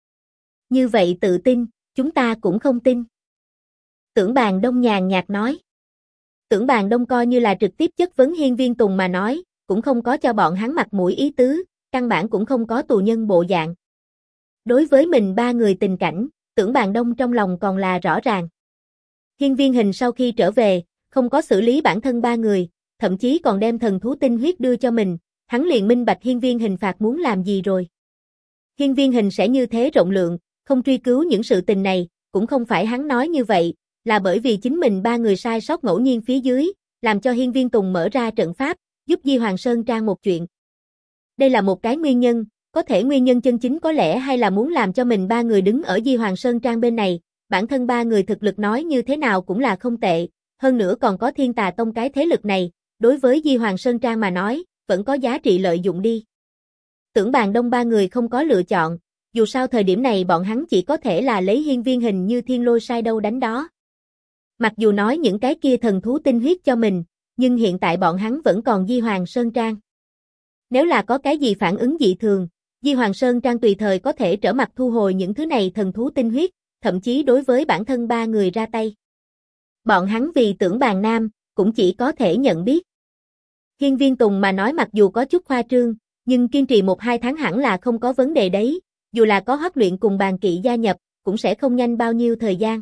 Như vậy tự tin, chúng ta cũng không tin. Tưởng Bàn Đông nhàn nhạt nói. Tưởng Bàn Đông coi như là trực tiếp chất vấn Hiên Viên Tùng mà nói, cũng không có cho bọn hắn mặt mũi ý tứ, căn bản cũng không có tù nhân bộ dạng. Đối với mình ba người tình cảnh, Tưởng Bàn Đông trong lòng còn là rõ ràng. Hiên Viên Hình sau khi trở về, không có xử lý bản thân ba người, thậm chí còn đem thần thú tinh huyết đưa cho mình, hắn liền minh bạch Hiên Viên Hình phạt muốn làm gì rồi. Hiên Viên Hình sẽ như thế rộng lượng, không truy cứu những sự tình này, cũng không phải hắn nói như vậy, là bởi vì chính mình ba người sai sót ngẫu nhiên phía dưới, làm cho Hiên Viên Tùng mở ra trận pháp, giúp Di Hoàng Sơn Trang một chuyện. Đây là một cái nguyên nhân, có thể nguyên nhân chân chính có lẽ hay là muốn làm cho mình ba người đứng ở Di Hoàng Sơn Trang bên này, bản thân ba người thực lực nói như thế nào cũng là không tệ, hơn nữa còn có Thiên Tà Tông cái thế lực này, đối với Di Hoàng Sơn Trang mà nói, vẫn có giá trị lợi dụng đi. Tưởng Bàn Đông ba người không có lựa chọn, dù sao thời điểm này bọn hắn chỉ có thể là lấy Hiên Viên Hình như thiên lôi sai đâu đánh đó. Mặc dù nói những cái kia thần thú tinh huyết cho mình, nhưng hiện tại bọn hắn vẫn còn Di Hoàng Sơn Trang. Nếu là có cái gì phản ứng dị thường, Di Hoàng Sơn Trang tùy thời có thể trở mặt thu hồi những thứ này thần thú tinh huyết, thậm chí đối với bản thân ba người ra tay. Bọn hắn vì Tưởng Bàn Nam, cũng chỉ có thể nhận biết. Hiên Viên Tùng mà nói mặc dù có chút khoa trương, nhưng kiên trì 1-2 tháng hẳn là không có vấn đề đấy, dù là có Hoắc Luyện cùng Bàn Kỵ gia nhập, cũng sẽ không nhanh bao nhiêu thời gian.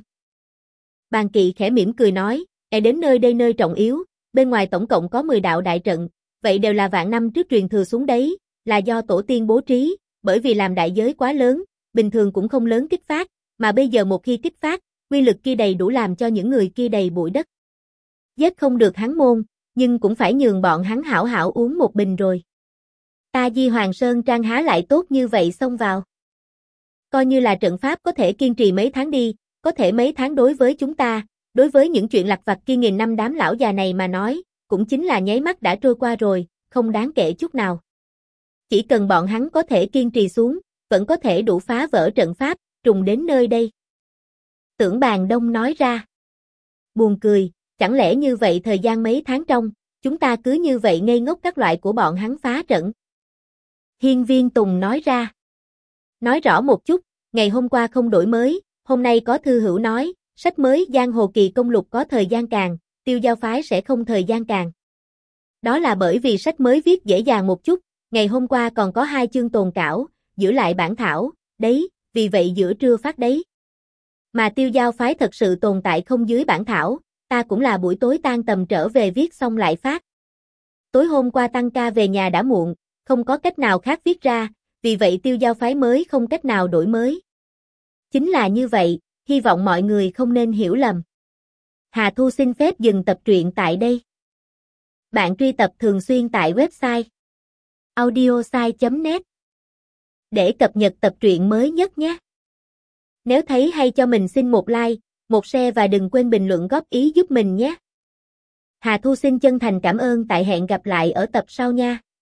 Bàn Kỵ khẽ mỉm cười nói, đến nơi đây nơi trọng yếu, bên ngoài tổng cộng có 10 đạo đại trận, vậy đều là vạn năm trước truyền thừa xuống đấy, là do tổ tiên bố trí, bởi vì làm đại giới quá lớn, bình thường cũng không lớn kích phát, mà bây giờ một khi kích phát, quy lực kia đầy đủ làm cho những người kia đầy bụi đất. Giết không được hắn môn, nhưng cũng phải nhường bọn hắn hảo hảo uống một bình rồi. Ta Di Hoàng Sơn Trang há lại tốt như vậy xông vào. Coi như là trận pháp có thể kiên trì mấy tháng đi, có thể mấy tháng đối với chúng ta, đối với những chuyện lặt vặt kia nghìn năm đám lão già này mà nói, cũng chính là nháy mắt đã trôi qua rồi, không đáng kể chút nào. Chỉ cần bọn hắn có thể kiên trì xuống, vẫn có thể đủ phá vỡ trận pháp, trùng đến nơi đây. Tưởng Bàn Đông nói ra. Buồn cười, chẳng lẽ như vậy thời gian mấy tháng trong, chúng ta cứ như vậy ngây ngốc các loại của bọn hắn phá trận. Hiên Viên Tùng nói ra. Nói rõ một chút, ngày hôm qua không đổi mới, hôm nay có thư hữu nói, sách mới Giang Hồ Kỳ Công Lục có thời gian càng, Tiêu Giao Phái sẽ không thời gian càng. Đó là bởi vì sách mới viết dễ dàng một chút, ngày hôm qua còn có 2 chương tồn cảo, giữ lại bản thảo, đấy, vì vậy giữa trưa phát đấy. Mà Tiêu Giao Phái thật sự tồn tại không dưới bản thảo, ta cũng là buổi tối tan tầm trở về viết xong lại phát. Tối hôm qua tăng ca về nhà đã muộn, không có cách nào khác viết ra, vì vậy Tiêu Giao Phái mới không cách nào đổi mới. Chính là như vậy, hy vọng mọi người không nên hiểu lầm. Hà Thu xin phép dừng tập truyện tại đây. Bạn truy tập thường xuyên tại website audiosai.net để cập nhật tập truyện mới nhất nhé. Nếu thấy hay cho mình xin một like, một share và đừng quên bình luận góp ý giúp mình nhé. Hà Thu xin chân thành cảm ơn tại hẹn gặp lại ở tập sau nha.